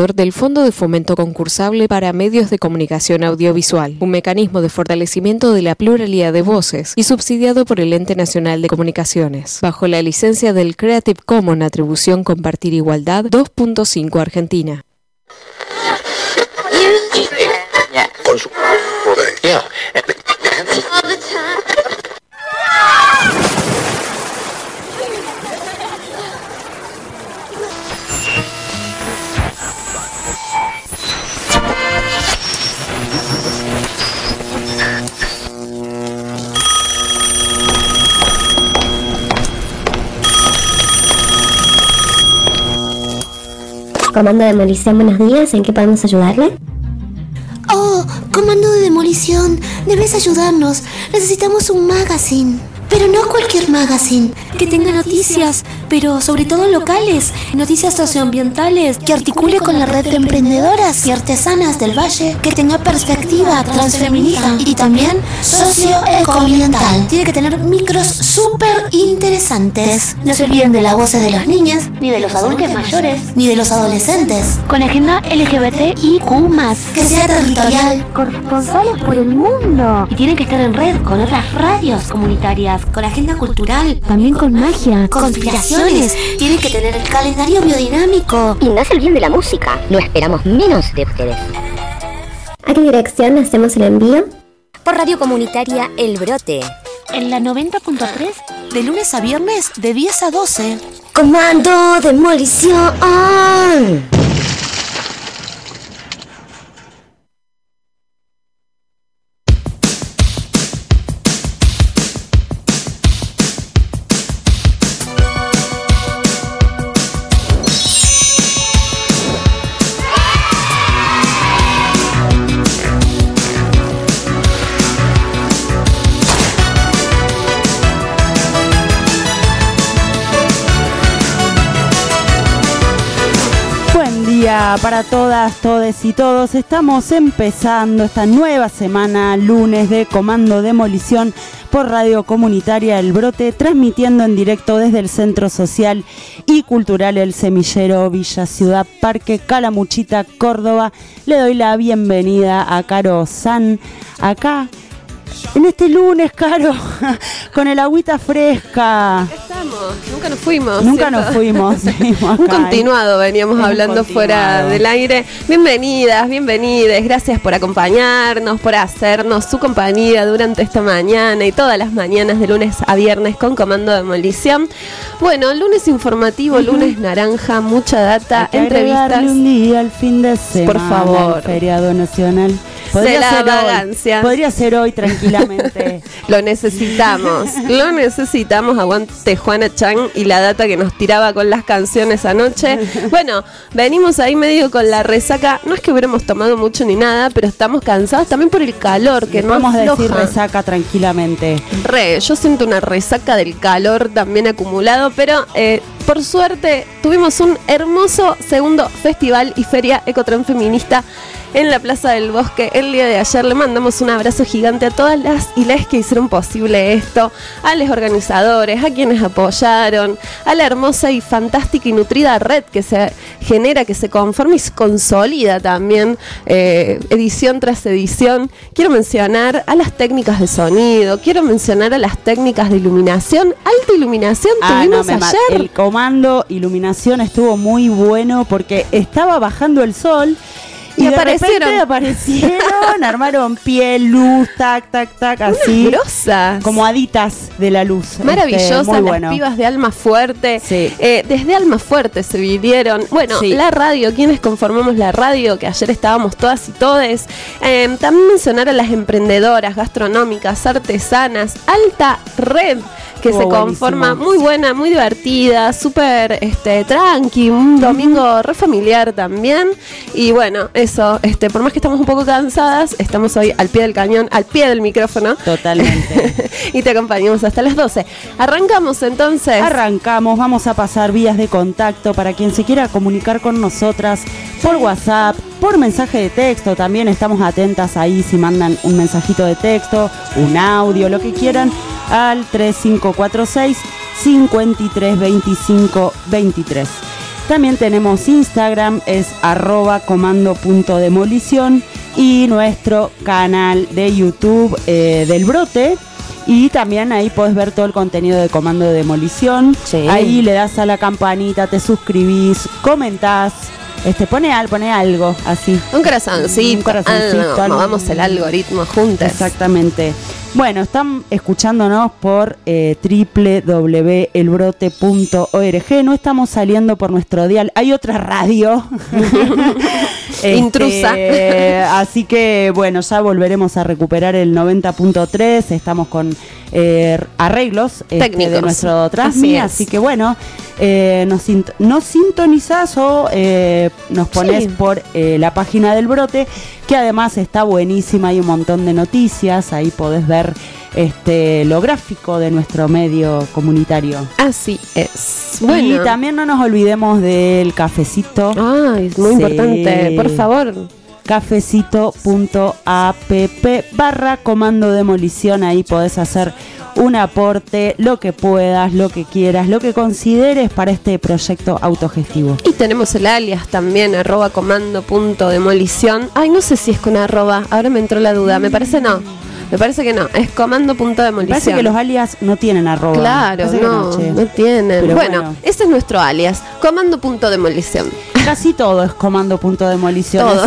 ganador del Fondo de Fomento Concursable para Medios de Comunicación Audiovisual, un mecanismo de fortalecimiento de la pluralidad de voces y subsidiado por el Ente Nacional de Comunicaciones, bajo la licencia del Creative Commons Atribución Compartir Igualdad 2.5 Argentina. Comando de Demolición, buenos días, ¿en qué podemos ayudarle? Oh, Comando de Demolición, debes ayudarnos. Necesitamos un magazine. Pero no cualquier magazine, que tenga noticias, pero sobre todo locales, noticias socioambientales, que articule con la red de emprendedoras y artesanas del Valle, que tenga perspectiva transfeminista y también socioecoambiental. Tiene que tener micros súper interesantes. No se olviden de las voces de las niñas, ni de los adultos mayores, ni de los adolescentes. Con agenda LGBTIQ+, que sea territorial, corresponsales por el mundo. Y tienen que estar en red con otras radios comunitarias, con agenda cultural, también con magia, conspiraciones. Tienen que tener el calendario biodinámico. Y no se olviden de la música, no esperamos menos de ustedes. ¿A qué dirección hacemos el envío? Por Radio Comunitaria El Brote. En la 90.3, de lunes a viernes, de 10 a 12. Comando Demolición. Para todas, todes y todos, estamos empezando esta nueva semana, lunes de Comando Demolición por Radio Comunitaria El Brote, transmitiendo en directo desde el Centro Social y Cultural El Semillero, Villa Ciudad Parque, Calamuchita, Córdoba. Le doy la bienvenida a Caro San, acá en este lunes, Caro, con el agüita fresca. Estamos, nunca nos fuimos. Nunca nos fuimos. Un continuado, veníamos hablando fuera del aire. Bienvenidas, bienvenides, gracias por acompañarnos, por hacernos su compañía durante esta mañana y todas las mañanas de lunes a viernes con Comando de Demolición. Bueno, lunes informativo, lunes naranja, mucha data, entrevistas. Un día al fin de semana, por favor. El feriado nacional. De la vagancia. Podría ser hoy tranquilamente. Lo necesitamos, aguante Juana Chan y la data que nos tiraba con las canciones anoche. Bueno, venimos ahí medio con la resaca, no es que hubiéramos tomado mucho ni nada, pero estamos cansados también por el calor, que no vamos a afloja. decir resaca tranquilamente. Yo siento una resaca del calor también acumulado, pero por suerte tuvimos un hermoso segundo festival y feria Ecotransfeminista en la Plaza del Bosque el día de ayer. Le mandamos un abrazo gigante a todas las y las que hicieron posible esto, a los organizadores, a quienes apoyaron, a la hermosa y fantástica y nutrida red que se genera, que se conforma y se consolida también edición tras edición. Quiero mencionar a las técnicas de sonido, quiero mencionar a las técnicas de iluminación, alta iluminación tuvimos ayer. El comando iluminación estuvo muy bueno porque estaba bajando el sol. Y de repente aparecieron, armaron pie, luz, tac, tac, tac, así. Grosas. Como haditas de la luz. Maravillosas, muy bueno. Las pibas de Alma Fuerte. Sí. Desde Alma Fuerte se vinieron. Bueno, sí. La radio, quienes conformamos la radio, que ayer estábamos todas y todes. También mencionar a las emprendedoras gastronómicas, artesanas, alta red, que se conforma, muy buena, muy divertida, súper tranqui, un domingo re familiar también. Y bueno, eso, por más que estamos un poco cansadas, estamos hoy al pie del cañón, al pie del micrófono. Totalmente. Y te acompañamos hasta las 12. Arrancamos entonces. Arrancamos, vamos a pasar vías de contacto para quien se quiera comunicar con nosotras por WhatsApp, por mensaje de texto. También estamos atentas ahí si mandan un mensajito de texto, un audio, lo que quieran, al 3546 5325 23. También tenemos Instagram, es @comando.demolición, y nuestro canal de YouTube del Brote. Y también ahí podés ver todo el contenido de Comando de Demolición. Sí. Ahí le das a la campanita, te suscribís, comentás, pone algo así. Un corazoncito. Un corazoncito. Movamos el algoritmo juntos. Exactamente. Bueno, están escuchándonos por www.elbrote.org. No estamos saliendo por nuestro dial. Hay otra radio. Intrusa. Así que, bueno, ya volveremos a recuperar el 90.3. Estamos con arreglos técnicos de nuestro Transmi. Así que, bueno, nos sintonizás o nos pones por la página del Brote, que además está buenísima. Hay un montón de noticias. Ahí podés ver lo gráfico de nuestro medio comunitario. Así es. Bueno. Y también no nos olvidemos del cafecito. Ay, es muy importante, por favor. Cafecito.app/comando demolición. Ahí podés hacer un aporte, lo que puedas, lo que quieras, lo que consideres para este proyecto autogestivo. Y tenemos el alias también, @comando.demolición. Ay, no sé si es con arroba, ahora me entró la duda, me parece que no, es comando.demolición. Parece que los alias no tienen arroba. Claro, no tienen. Pero bueno, ese es nuestro alias, comando.demolición. Casi todo es comando.demolición. Todo.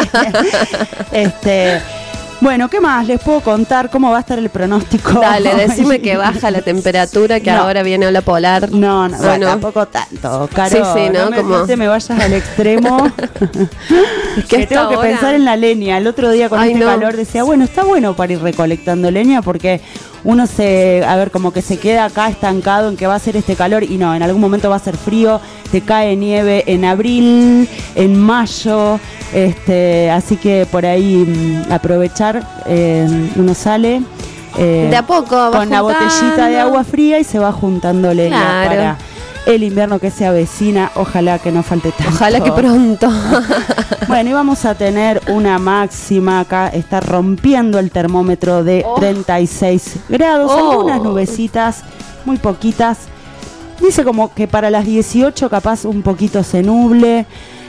Bueno, ¿qué más les puedo contar? ¿Cómo va a estar el pronóstico? Dale, decime que baja la temperatura, que ahora viene ola polar. No, bueno, tampoco tanto, Caro. Sí, ¿no? No te me vayas al extremo. Es que tengo que pensar en la leña. El otro día con calor decía, bueno, está bueno para ir recolectando leña, porque uno como que se queda acá estancado en que va a ser este calor, y no, en algún momento va a ser frío, te cae nieve en abril, en mayo, así que por ahí aprovechar, uno sale de a poco con la botellita de agua fría y se va juntando leña para el invierno que se avecina. Ojalá que no falte tanto. Ojalá que pronto. Bueno, y vamos a tener una máxima acá, está rompiendo el termómetro de 36 grados, algunas nubecitas, muy poquitas. Dice como que para las 18 capaz un poquito se nuble,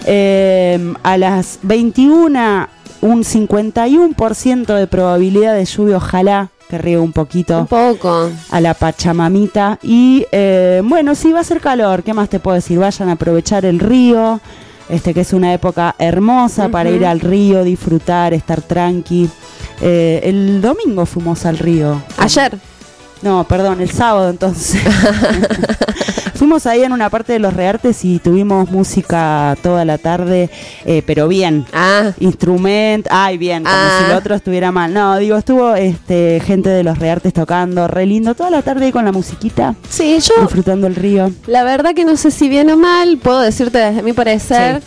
a las 21 un 51% de probabilidad de lluvia, ojalá que riegue un poquito. Un poco. A la Pachamamita. Y bueno, sí va a ser calor, ¿qué más te puedo decir? Vayan a aprovechar el río, que es una época hermosa para ir al río, disfrutar, estar tranqui. El domingo fuimos al río. ¿Ayer? No, perdón, el sábado entonces. Fuimos ahí en una parte de los Reartes y tuvimos música toda la tarde, pero bien. Instrumento, bien, como si lo otro estuviera mal. No, digo, estuvo gente de los Reartes tocando, re lindo, toda la tarde con la musiquita. Sí, yo disfrutando el río. La verdad que no sé si bien o mal, puedo decirte desde mi parecer,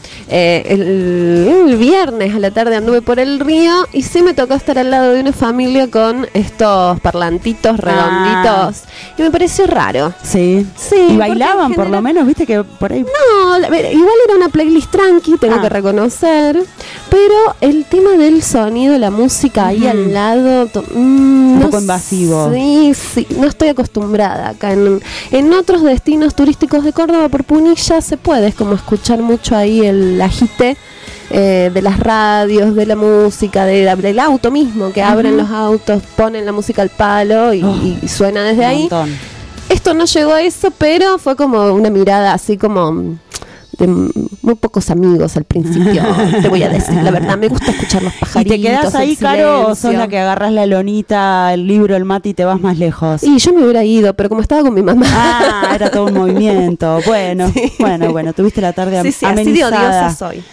el viernes a la tarde anduve por el río y sí me tocó estar al lado de una familia con estos parlantitos redonditos y me pareció raro. Sí. Y bailaban por lo menos, viste que por ahí. No, igual era una playlist tranqui, tengo que reconocer, pero el tema del sonido, la música ahí al lado, un poco invasivo. Sí, no estoy acostumbrada acá. En otros destinos turísticos de Córdoba, por Punilla, se puede, es como escuchar mucho ahí el agite de las radios, de la música, del auto mismo, que abren los autos, ponen la música al palo y suena desde ahí. Esto no llegó a eso, pero fue como una mirada así como de muy pocos amigos al principio. Te voy a decir la verdad, me gusta escuchar los pajaritos. ¿Y te quedás ahí, Caro, o sos la que agarras la lonita, el libro, el mate y te vas más lejos? Y yo me hubiera ido, pero como estaba con mi mamá. Era todo un movimiento. Bueno, bueno, tuviste la tarde amenizada. Así de odiosa soy.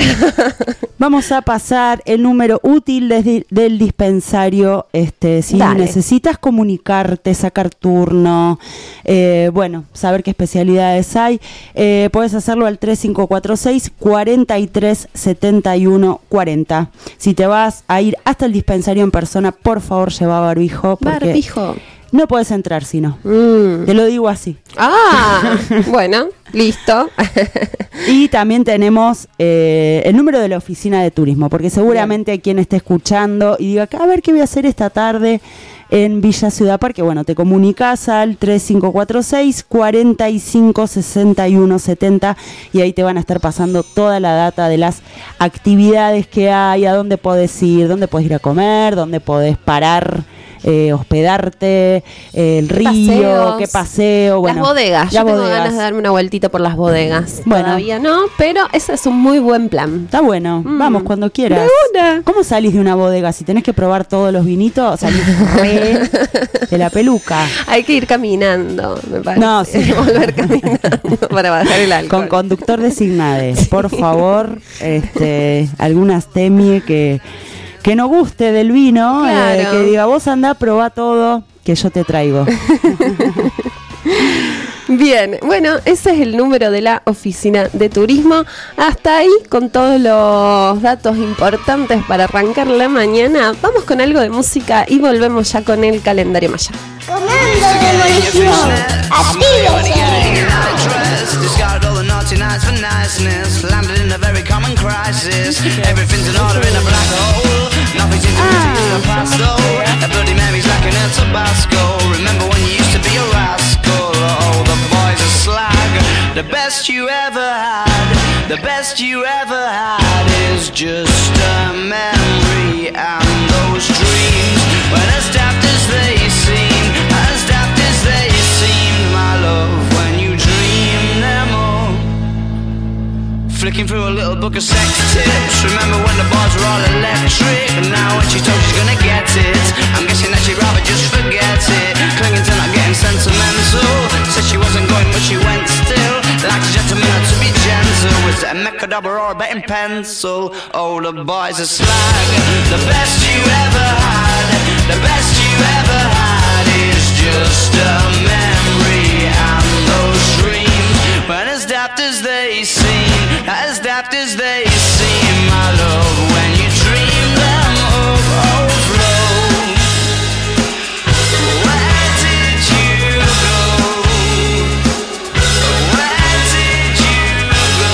Vamos a pasar el número útil del dispensario. Si necesitas comunicarte, sacar turno, saber qué especialidades hay, puedes hacerlo al 3546 43 71 40. Si te vas a ir hasta el dispensario en persona, por favor lleva barbijo. Barbijo. No puedes entrar si no. Te lo digo así. Bueno, listo. Y también tenemos el número de la oficina de turismo, porque seguramente hay quien esté escuchando y diga, a ver qué voy a hacer esta tarde. en Villa Ciudad Parque. Bueno, te comunicas al 3546 45 61 70 y ahí te van a estar pasando toda la data de las actividades que hay, a dónde podés ir, dónde podés ir a comer, dónde podés parar, hospedarte, el río, qué paseo, bueno, las bodegas. Yo tengo ganas de darme una vueltita por las bodegas. Bueno. Todavía no, pero ese es un muy buen plan. Está bueno, vamos cuando quieras. De una. ¿Cómo salís de una bodega? Si tenés que probar todos los vinitos, salís re de la peluca. Hay que ir caminando, me parece. No, sí. Volver caminando para bajar el alcohol. Con conductor designado, por favor, algunas temie que no guste del vino, claro. que diga, vos andá, probá todo, que yo te traigo. Bien, bueno, ese es el número de la oficina de turismo. Hasta ahí, con todos los datos importantes para arrancar la mañana, vamos con algo de música y volvemos ya con el calendario maya. Comando Demolición, actívese. Discarded all the naughty nights for niceness. Landed in a very common crisis. Everything's in order in a black hole. Nothing seems to be in the past though. A Bloody Mary's lacking in Tabasco. Remember when you used to be a rascal? Oh, the boys are slag. The best you ever had, the best you ever had is just a memory. And those dreams, when as daft as they seem, as daft as they seem, my love, when you dream them all. Flicking through a little book of sex tips. Remember when the bars were all electric? And now when she's told she's gonna get it, I'm guessing that she'd rather just forget it. Clinging to not getting sentimental. Said she wasn't going but she went still. Like a gentleman had to be gentle. Was it a mechadabra or a betting pencil? Oh, the boys are slag. The best you ever had, the best you ever had is just a memory. And those dreams, when as daft as they seem, as daft as they seem, my love, when you dream them overflow. Where did you go? Where did you go?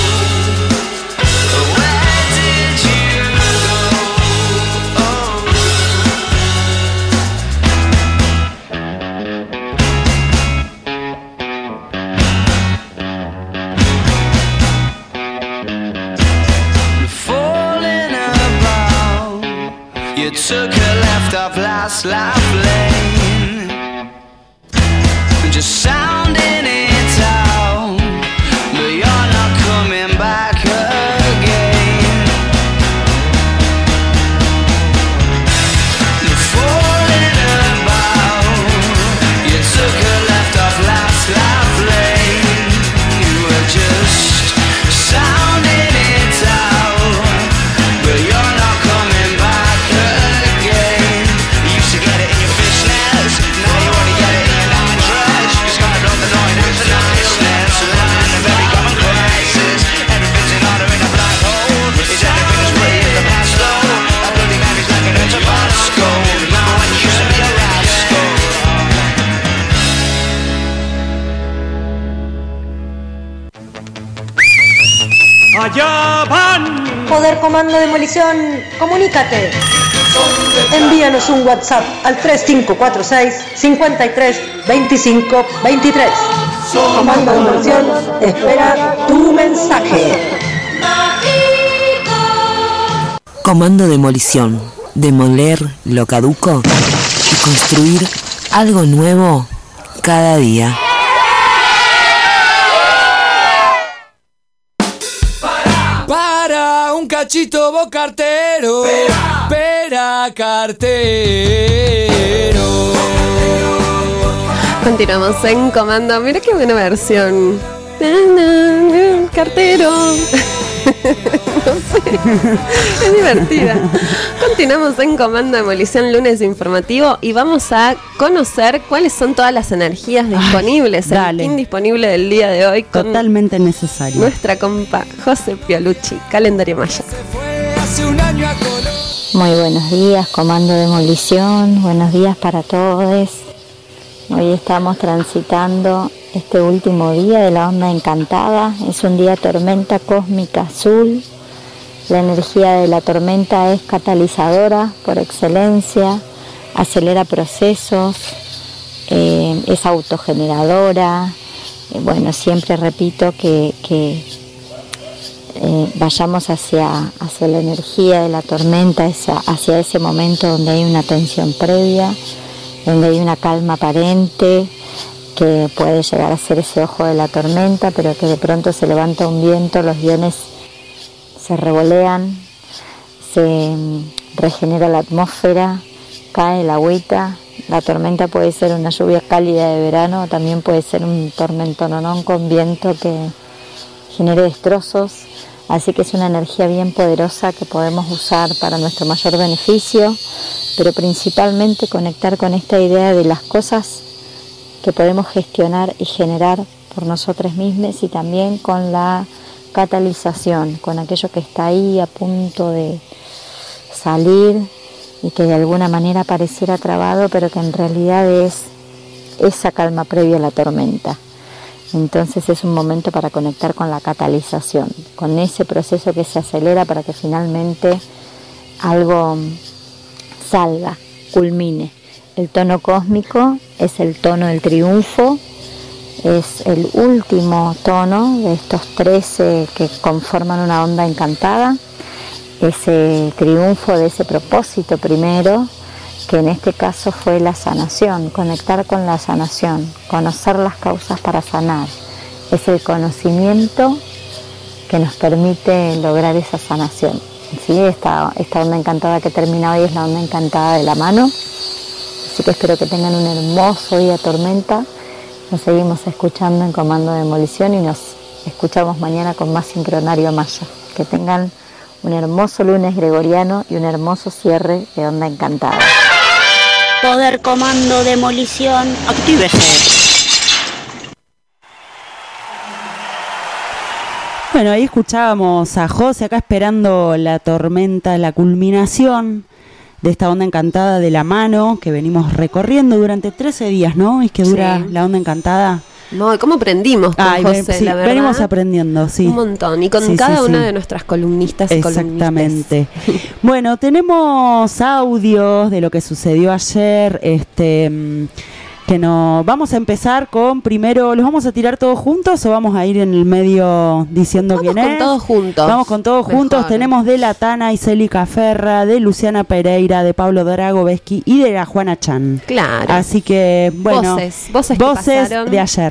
Where did you go? Oh. Falling about, you took a left off last life lane, just sounding it out, but you're not coming back again. Falling about, you took a left off last life lane, you were just sounding it out, but you're not coming back again. You used to get it in your fishnets, now you only get it in your nightdress. You started on the noise and the niceness, lying in a very common crisis. Everything's in order in a black hole. Is everything as pretty as the past though? A Bloody Mary's like an Tabasco. Now when you used to be a rascal. ¡Allá van! Poder Comando Demolición, comunícate. Envíanos un WhatsApp al 3546 53 25 23. Comando Demolición espera tu mensaje. Comando Demolición. Demoler lo caduco y construir algo nuevo cada día. Para un cachito vos cartero, pera cartero. Continuamos en Comando. Mira qué buena versión. Cartero. No sé. Es divertida. Continuamos en Comando Demolición, lunes informativo, y vamos a conocer cuáles son todas las energías disponibles, el pin disponible del día de hoy. Totalmente necesario. Nuestra compa José Piolucci, calendario maya. Muy buenos días, Comando Demolición. Buenos días para todos. Hoy estamos transitando este último día de la onda encantada. Es un día tormenta cósmica azul. La energía de la tormenta es catalizadora por excelencia. acelera procesos, es autogeneradora. Bueno, siempre repito que vayamos hacia la energía de la tormenta, hacia ese momento donde hay una tensión previa, donde hay una calma aparente, que puede llegar a ser ese ojo de la tormenta, pero que de pronto se levanta un viento, los iones se revolean, se regenera la atmósfera, cae el agüita. La tormenta puede ser una lluvia cálida de verano, también puede ser un tormentononón con viento que genere destrozos, así que es una energía bien poderosa que podemos usar para nuestro mayor beneficio, pero principalmente conectar con esta idea de las cosas que podemos gestionar y generar por nosotros mismos, y también con la catalización, con aquello que está ahí a punto de salir y que de alguna manera pareciera trabado, pero que en realidad es esa calma previa a la tormenta. Entonces es un momento para conectar con la catalización, con ese proceso que se acelera para que finalmente algo salga, culmine. El tono cósmico es el tono del triunfo, es el último tono de estos 13 que conforman una onda encantada, ese triunfo de ese propósito primero, que en este caso fue la sanación, conectar con la sanación, conocer las causas para sanar. Es el conocimiento que nos permite lograr esa sanación. ¿Sí? Esta onda encantada que termina hoy es la onda encantada de la mano. Así que espero que tengan un hermoso día tormenta. Nos seguimos escuchando en Comando Demolición y nos escuchamos mañana con más Sincronario Maya. Que tengan un hermoso lunes gregoriano y un hermoso cierre de onda encantada. Poder Comando Demolición, actívese. Bueno, ahí escuchábamos a José acá esperando la tormenta, la culminación de esta onda encantada de la mano que venimos recorriendo durante 13 días, ¿no? Es que dura la onda encantada. No, ¿cómo aprendimos con José, sí, la verdad? Venimos aprendiendo, sí. Un montón, y con cada una de nuestras columnistas y exactamente. Bueno, tenemos audios de lo que sucedió ayer, que no vamos a empezar con primero, ¿los vamos a tirar todos juntos o vamos a ir en el medio diciendo quién es? Vamos con todos juntos. Vamos con todos juntos. Tenemos de la Tana y Célica Ferra, de Luciana Pereira, de Pablo Dragovesky y de la Juana Chan. Claro. Así que, bueno, voces de ayer.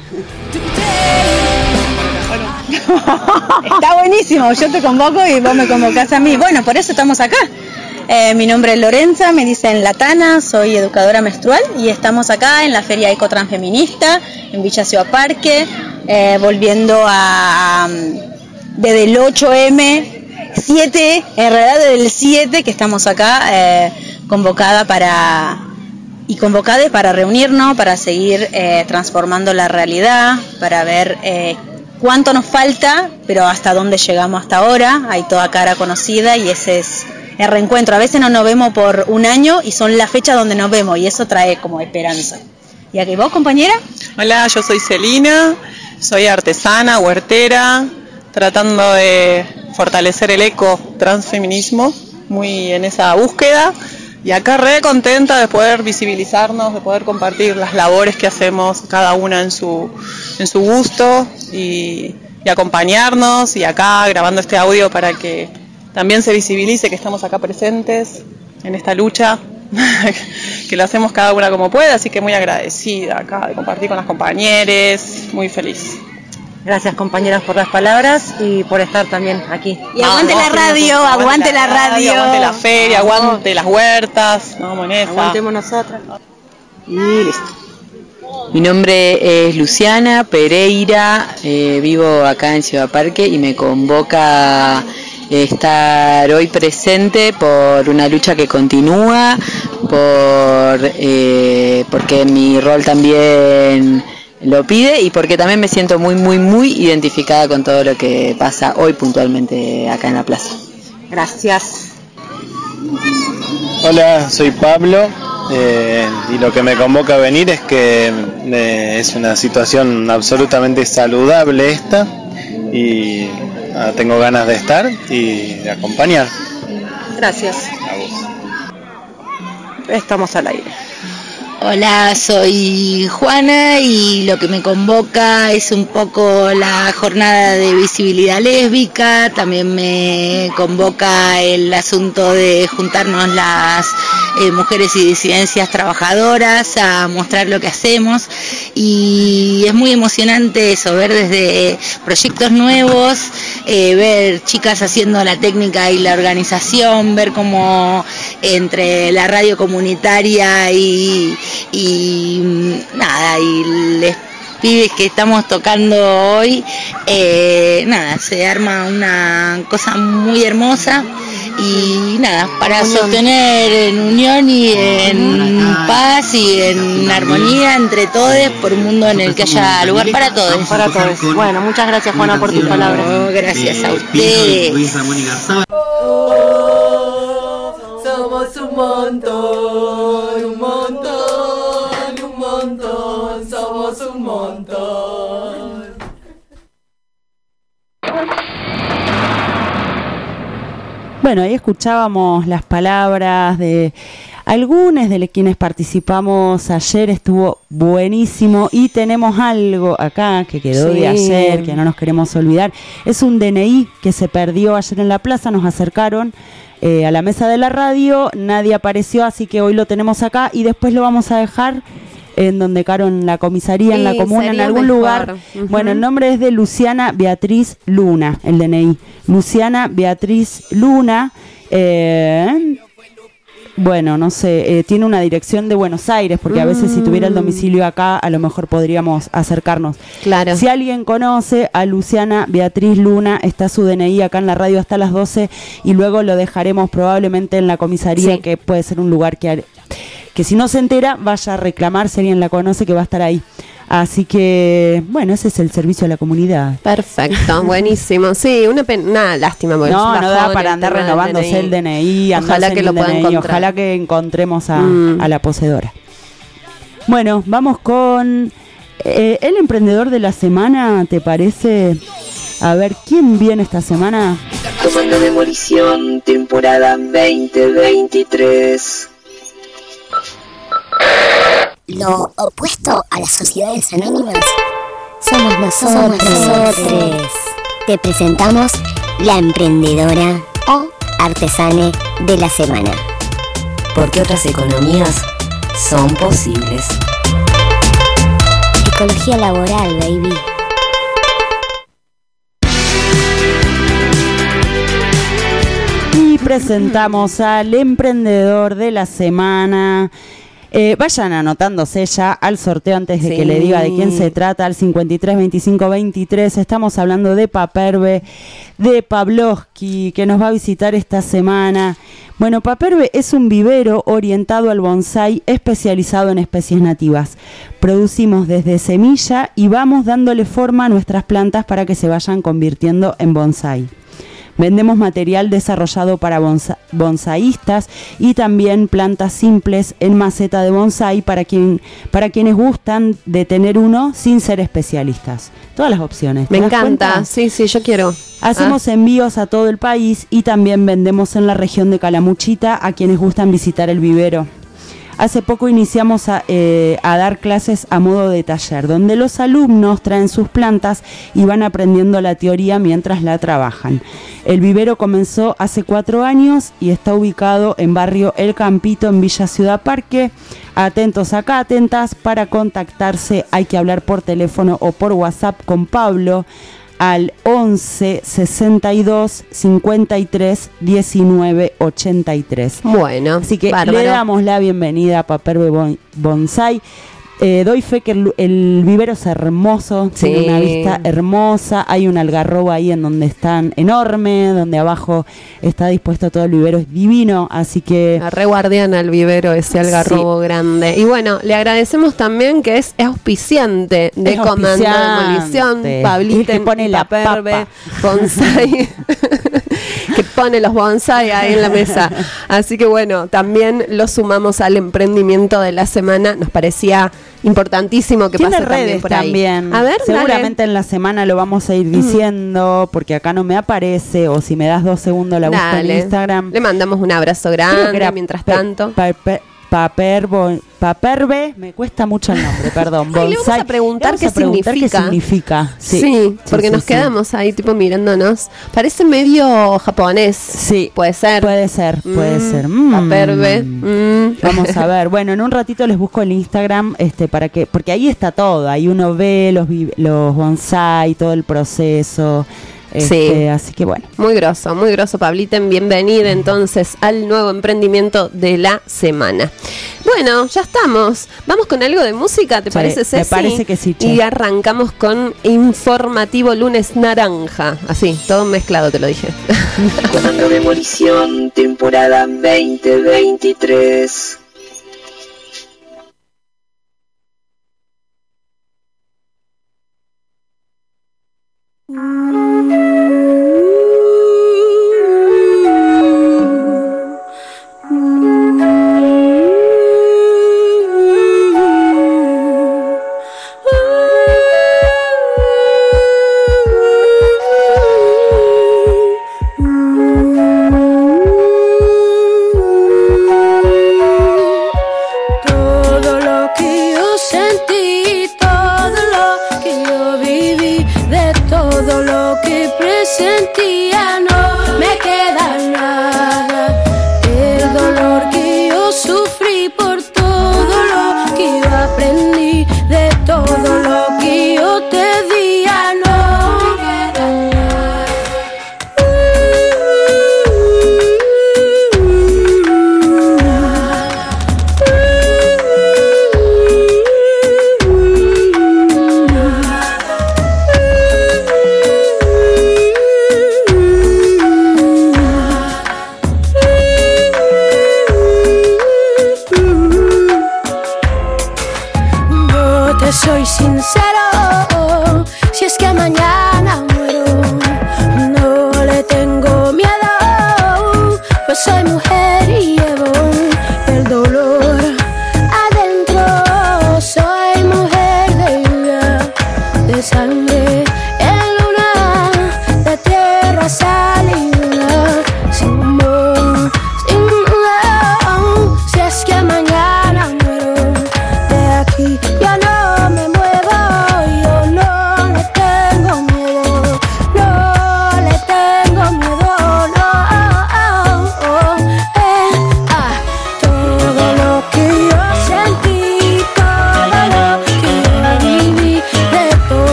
Está buenísimo, yo te convoco y vos me convocás a mí. Bueno, por eso estamos acá. Mi nombre es Lorenza, me dicen La Tana, soy educadora menstrual y estamos acá en la Feria Ecotransfeminista en Villa Ciudad Parque, volviendo desde el 8M, 7, en realidad desde el 7 que estamos acá, convocadas para reunirnos, para seguir transformando la realidad, para ver cuánto nos falta, pero hasta dónde llegamos hasta ahora. Hay toda cara conocida y ese es el reencuentro. A veces no nos vemos por un año y son las fechas donde nos vemos y eso trae como esperanza. ¿Y aquí vos, compañera? Hola, yo soy Celina, soy artesana, huertera, tratando de fortalecer el eco-transfeminismo, muy en esa búsqueda. Y acá re contenta de poder visibilizarnos, de poder compartir las labores que hacemos cada una en su gusto y acompañarnos, y acá grabando este audio para que también se visibilice que estamos acá presentes en esta lucha, que lo hacemos cada una como puede, así que muy agradecida acá de compartir con las compañeras, muy feliz. Gracias, compañeras, por las palabras y por estar también aquí. Y aguante la radio, aguante la radio. Aguante la feria, aguante las huertas, no, moneda. Aguantemos nosotras. Y listo. Mi nombre es Luciana Pereira, vivo acá en Ciudad Parque y me convoca estar hoy presente por una lucha que continúa, porque mi rol también lo pide y porque también me siento muy identificada con todo lo que pasa hoy puntualmente acá en la plaza. Gracias. Hola, soy Pablo y lo que me convoca a venir es que es una situación absolutamente saludable esta y tengo ganas de estar y de acompañar. Gracias. estamos al aire. Hola, soy Juana y lo que me convoca es un poco la jornada de visibilidad lésbica. También me convoca el asunto de juntarnos las mujeres y disidencias trabajadoras a mostrar lo que hacemos, y es muy emocionante eso, ver desde proyectos nuevos, ver chicas haciendo la técnica y la organización, ver cómo entre la radio comunitaria y les pibes que estamos tocando hoy, se arma una cosa muy hermosa, y para sostener en unión y en paz y en armonía entre todos, por un mundo en el que haya lugar para todos. Para todos. Bueno, muchas gracias, Juana, por tus palabras. Gracias a ustedes. Somos un montón, un montón, un montón, somos un montón. Bueno, ahí escuchábamos las palabras de algunos de quienes participamos ayer. Estuvo buenísimo, y tenemos algo acá que quedó de ayer, que no nos queremos olvidar. Es un DNI que se perdió ayer en la plaza. Nos acercaron a la mesa de la radio, nadie apareció, así que hoy lo tenemos acá, y después lo vamos a dejar en donde en la comisaría, en la comuna, en algún lugar. Bueno, el nombre es de Luciana Beatriz Luna, el DNI. Luciana Beatriz Luna, bueno, no sé, tiene una dirección de Buenos Aires, porque a veces si tuviera el domicilio acá, a lo mejor podríamos acercarnos. Claro. Si alguien conoce a Luciana Beatriz Luna, está su DNI acá en la radio hasta las 12, y luego lo dejaremos probablemente en la comisaría, que puede ser un lugar que si no se entera, vaya a reclamar si alguien la conoce, que va a estar ahí. Así que, bueno, ese es el servicio a la comunidad. Perfecto, buenísimo. Sí, una lástima. Porque no da para andar renovándose el DNI. Ojalá que lo puedan encontrar. Ojalá que encontremos a la poseedora. Bueno, vamos con el emprendedor de la semana, ¿te parece? A ver, ¿quién viene esta semana? Comando Demolición, temporada 2023. Lo opuesto a las sociedades anónimas somos nosotros. Te presentamos la emprendedora o artesane de la semana. Porque otras economías son posibles. Ecología laboral, baby. Y presentamos al emprendedor de la semana. Vayan anotándose ya al sorteo antes de que le diga de quién se trata, al 53 25 23. Estamos hablando de Paperbe, de Pavlovsky, que nos va a visitar esta semana. Bueno, Paperbe es un vivero orientado al bonsái, especializado en especies nativas. Producimos desde semilla y vamos dándole forma a nuestras plantas para que se vayan convirtiendo en bonsái. Vendemos material desarrollado para bonsaístas y también plantas simples en maceta de bonsái para quienes gustan de tener uno sin ser especialistas. Todas las opciones. Me encanta, sí, yo quiero. Hacemos envíos a todo el país y también vendemos en la región de Calamuchita a quienes gustan visitar el vivero. Hace poco iniciamos a dar clases a modo de taller, donde los alumnos traen sus plantas y van aprendiendo la teoría mientras la trabajan. El vivero comenzó hace 4 años y está ubicado en barrio El Campito, en Villa Ciudad Parque. Atentos acá, atentas, para contactarse hay que hablar por teléfono o por WhatsApp con Pablo al 11 62 53 19 83. Bueno, así que bárbaro. Le damos la bienvenida a Paperbe Bonsái. Doy fe que el vivero es hermoso, tiene una vista hermosa, hay un algarrobo ahí en donde están enorme, donde abajo está dispuesto todo el vivero, es divino, así que... La reguardiana el vivero, ese algarrobo grande. Y bueno, le agradecemos también que es auspiciante de Comando Demolición, Pablito, que pone la Paperbe Bonsái. Que pone los bonsái ahí en la mesa. Así que bueno, también lo sumamos al emprendimiento de la semana. Nos parecía importantísimo que pase también por ahí. También. A ver, seguramente en la semana lo vamos a ir diciendo, porque acá no me aparece, o si me das 2 segundos la busco en Instagram. Le mandamos un abrazo grande mientras tanto. Paperbe, me cuesta mucho el nombre, perdón. Ay, le vamos a preguntar qué significa. Sí, porque nos quedamos ahí tipo mirándonos. Parece medio japonés. Sí, puede ser. Puede ser. Paperbe. Vamos a ver. Bueno, en un ratito les busco el Instagram, porque ahí está todo. Ahí uno ve los bonsai, todo el proceso. Así que bueno. Muy grosso, Pabliten. Bienvenida entonces al nuevo emprendimiento de la semana. Bueno, ya estamos. Vamos con algo de música, ¿te parece, Ceci? Me parece que sí, che. Y arrancamos con Informativo Lunes Naranja. Así, todo mezclado, te lo dije. Comando Demolición, temporada 2023.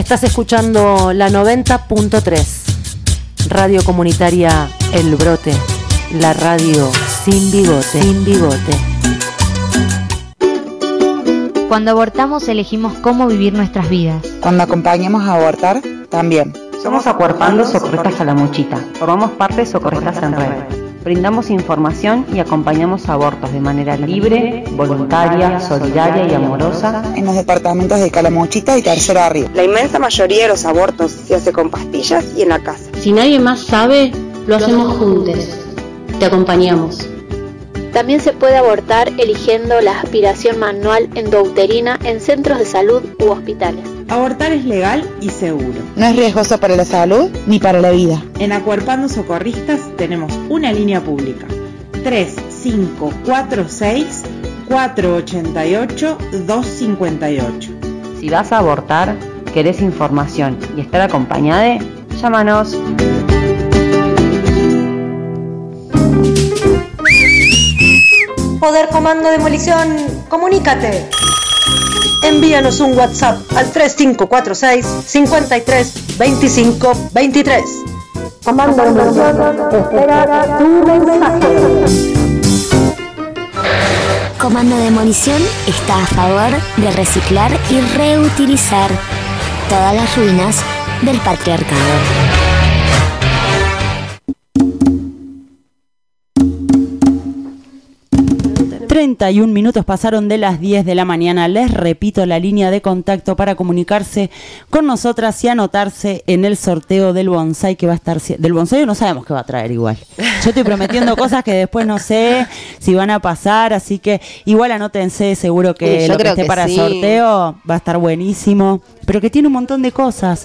Estás escuchando la 90.3, Radio Comunitaria El Brote, la radio sin bigote, sin bigote. Cuando abortamos elegimos cómo vivir nuestras vidas. Cuando acompañamos a abortar, también. Somos Acuerpando Socorristas Calamuchita. Formamos parte de Socorristas en Red. Brindamos información y acompañamos abortos de manera libre, voluntaria, solidaria y amorosa en los departamentos de Calamuchita y Tercera Río. La inmensa mayoría de los abortos se hace con pastillas y en la casa. Si nadie más sabe, lo hacemos juntos. Te acompañamos. También se puede abortar eligiendo la aspiración manual endouterina en centros de salud u hospitales. Abortar es legal y seguro. No es riesgoso para la salud ni para la vida. En Acuerpando Socorristas tenemos una línea pública: 3546 488 258. Si vas a abortar, querés información y estar acompañada, llámanos. Poder Comando Demolición, comunícate. Envíanos un WhatsApp al 3546 53 25 23. Comando Demolición espera tu mensaje. Comando Demolición está a favor de reciclar y reutilizar todas las ruinas del patriarcado. 31 minutos pasaron de las 10 de la mañana. Les repito la línea de contacto para comunicarse con nosotras y anotarse en el sorteo del bonsai que va a estar... Del bonsai no sabemos qué va a traer igual. Yo estoy prometiendo cosas que después no sé si van a pasar, así que igual anótense, seguro que lo que esté para el sorteo va a estar buenísimo, pero que tiene un montón de cosas.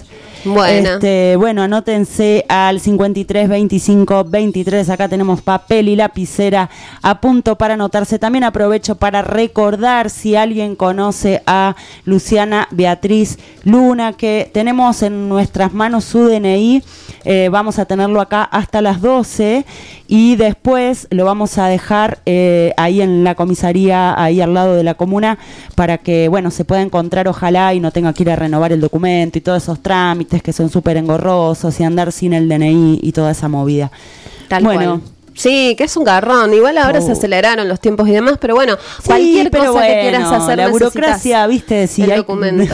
Bueno, anótense al 53 25 23. Acá tenemos papel y lapicera a punto para anotarse. También aprovecho para recordar, si alguien conoce a Luciana Beatriz Luna, que tenemos en nuestras manos su DNI. Vamos a tenerlo acá hasta las 12 y después lo vamos a dejar ahí en la comisaría, ahí al lado de la comuna, para que, bueno, se pueda encontrar, ojalá, y no tenga que ir a renovar el documento y todos esos trámites que son súper engorrosos y andar sin el DNI y toda esa movida. Tal cual. Sí, que es un garrón. Igual ahora se aceleraron los tiempos y demás, pero bueno, cualquier cosa que quieras hacer, la burocracia, viste, si el hay documento.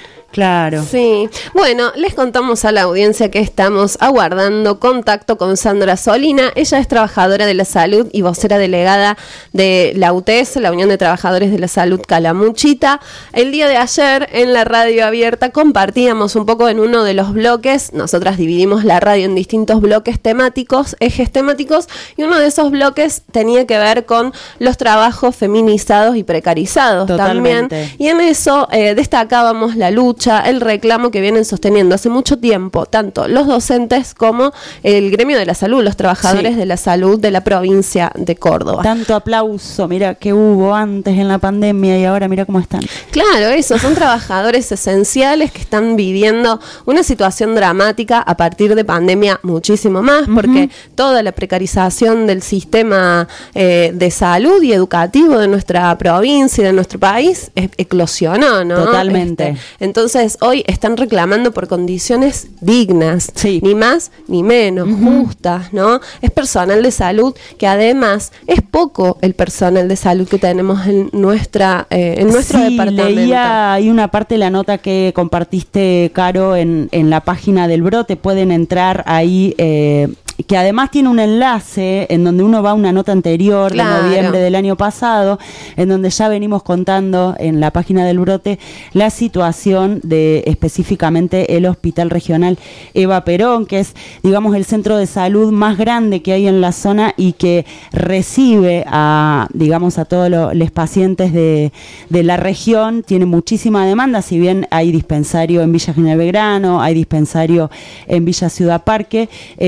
Claro. Sí. Bueno, les contamos a la audiencia que estamos aguardando contacto con Sandra Solina. Ella es trabajadora de la salud y vocera delegada de la UTES, la Unión de Trabajadores de la Salud Calamuchita. El día de ayer en la radio abierta compartíamos un poco en uno de los bloques. Nosotras dividimos la radio en distintos bloques temáticos, ejes temáticos, y uno de esos bloques tenía que ver con los trabajos feminizados y precarizados. Totalmente. También. Y en eso destacábamos la lucha, el reclamo que vienen sosteniendo hace mucho tiempo tanto los docentes como el gremio de la salud, los trabajadores de la salud de la provincia de Córdoba. Tanto aplauso, mira que hubo antes en la pandemia y ahora mira cómo están. Claro, eso, son trabajadores esenciales que están viviendo una situación dramática a partir de pandemia muchísimo más, porque toda la precarización del sistema de salud y educativo de nuestra provincia y de nuestro país eclosionó, ¿no? Totalmente. Entonces hoy están reclamando por condiciones dignas, ni más ni menos, justas, ¿no? Es personal de salud que además es poco el personal de salud que tenemos en nuestro departamento. Leía ahí una parte de la nota que compartiste, Caro, en la página del Brote. Pueden entrar ahí, que además tiene un enlace en donde uno va a una nota anterior de noviembre del año pasado, en donde ya venimos contando en la página del Brote la situación de específicamente el Hospital Regional Eva Perón, que es, digamos, el centro de salud más grande que hay en la zona y que recibe a, digamos, a todos los pacientes de la región. Tiene muchísima demanda, si bien hay dispensario en Villa General Belgrano, hay dispensario en Villa Ciudad Parque,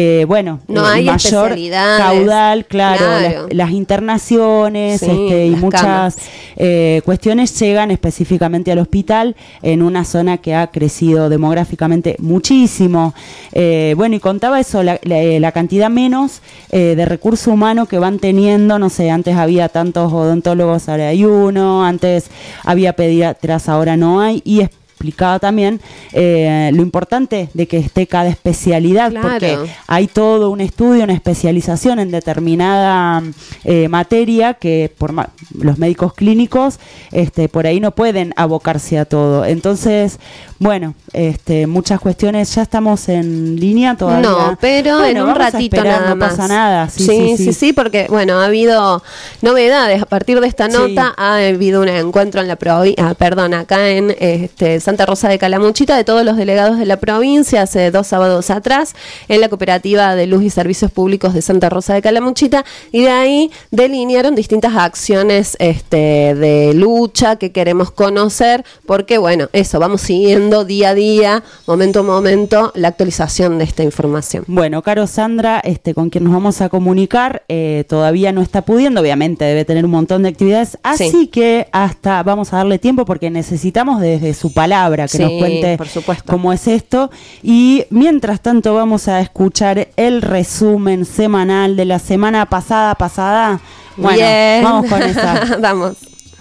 no hay mayor caudal, claro. Las internaciones y muchas cuestiones llegan específicamente al hospital en una zona que ha crecido demográficamente muchísimo. Y contaba eso, la cantidad menos de recurso humano que van teniendo. No sé, antes había tantos odontólogos, ahora hay uno, antes había pediatras, ahora no hay, y explicaba también, lo importante de que esté cada especialidad, Claro. porque hay todo un estudio, una especialización en determinada materia que los médicos clínicos por ahí no pueden abocarse a todo. Entonces, bueno, muchas cuestiones. Ya estamos en línea todavía. No, pero bueno, en un vamos a ratito esperar, nada no pasa más. nada. Sí, porque bueno, ha habido novedades. A partir de esta nota ha habido un encuentro en la acá en Santa Rosa de Calamuchita de todos los delegados de la provincia hace 2 sábados atrás en la Cooperativa de Luz y Servicios Públicos de Santa Rosa de Calamuchita, y de ahí delinearon distintas acciones de lucha que queremos conocer, porque bueno, eso, vamos siguiendo día a día, momento a momento, la actualización de esta información. Bueno, Caro Sandra, con quien nos vamos a comunicar, todavía no está pudiendo, obviamente debe tener un montón de actividades, así que vamos a darle tiempo porque necesitamos desde su palabra que nos cuente cómo es esto, y mientras tanto vamos a escuchar el resumen semanal de la semana pasada. Bueno, bien. Vamos con esa. Vamos.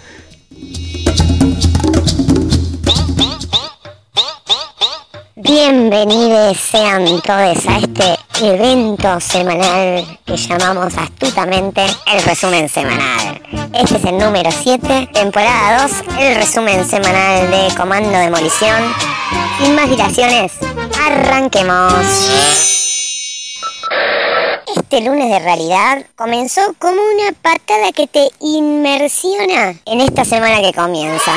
Bienvenidos sean todos a este evento semanal que llamamos astutamente el resumen semanal. Este es el número 7, temporada 2, el resumen semanal de Comando Demolición. Sin más dilaciones, arranquemos. Este lunes de realidad comenzó como una patada que te inmersiona en esta semana que comienza.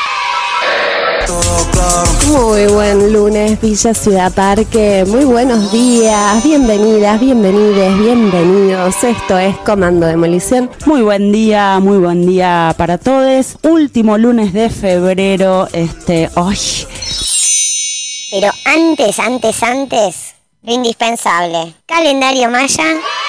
Muy buen lunes, Villa Ciudad Parque. Muy buenos días, bienvenidas, bienvenides, bienvenidos. Esto es Comando Demolición. Muy buen día para todos. Último lunes de febrero. Pero antes, lo indispensable. Calendario maya.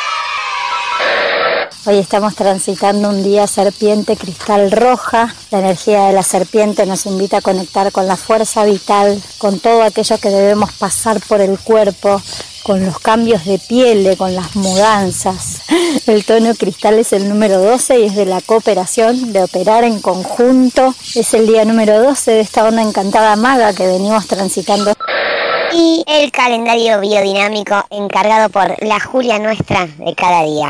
Hoy estamos transitando un día serpiente cristal roja. La energía de la serpiente nos invita a conectar con la fuerza vital, con todo aquello que debemos pasar por el cuerpo, con los cambios de piel, con las mudanzas. El tono cristal es el número 12 y es de la cooperación, de operar en conjunto. Es el día número 12 de esta onda encantada maga que venimos transitando. Y el calendario biodinámico encargado por la Julia nuestra de cada día.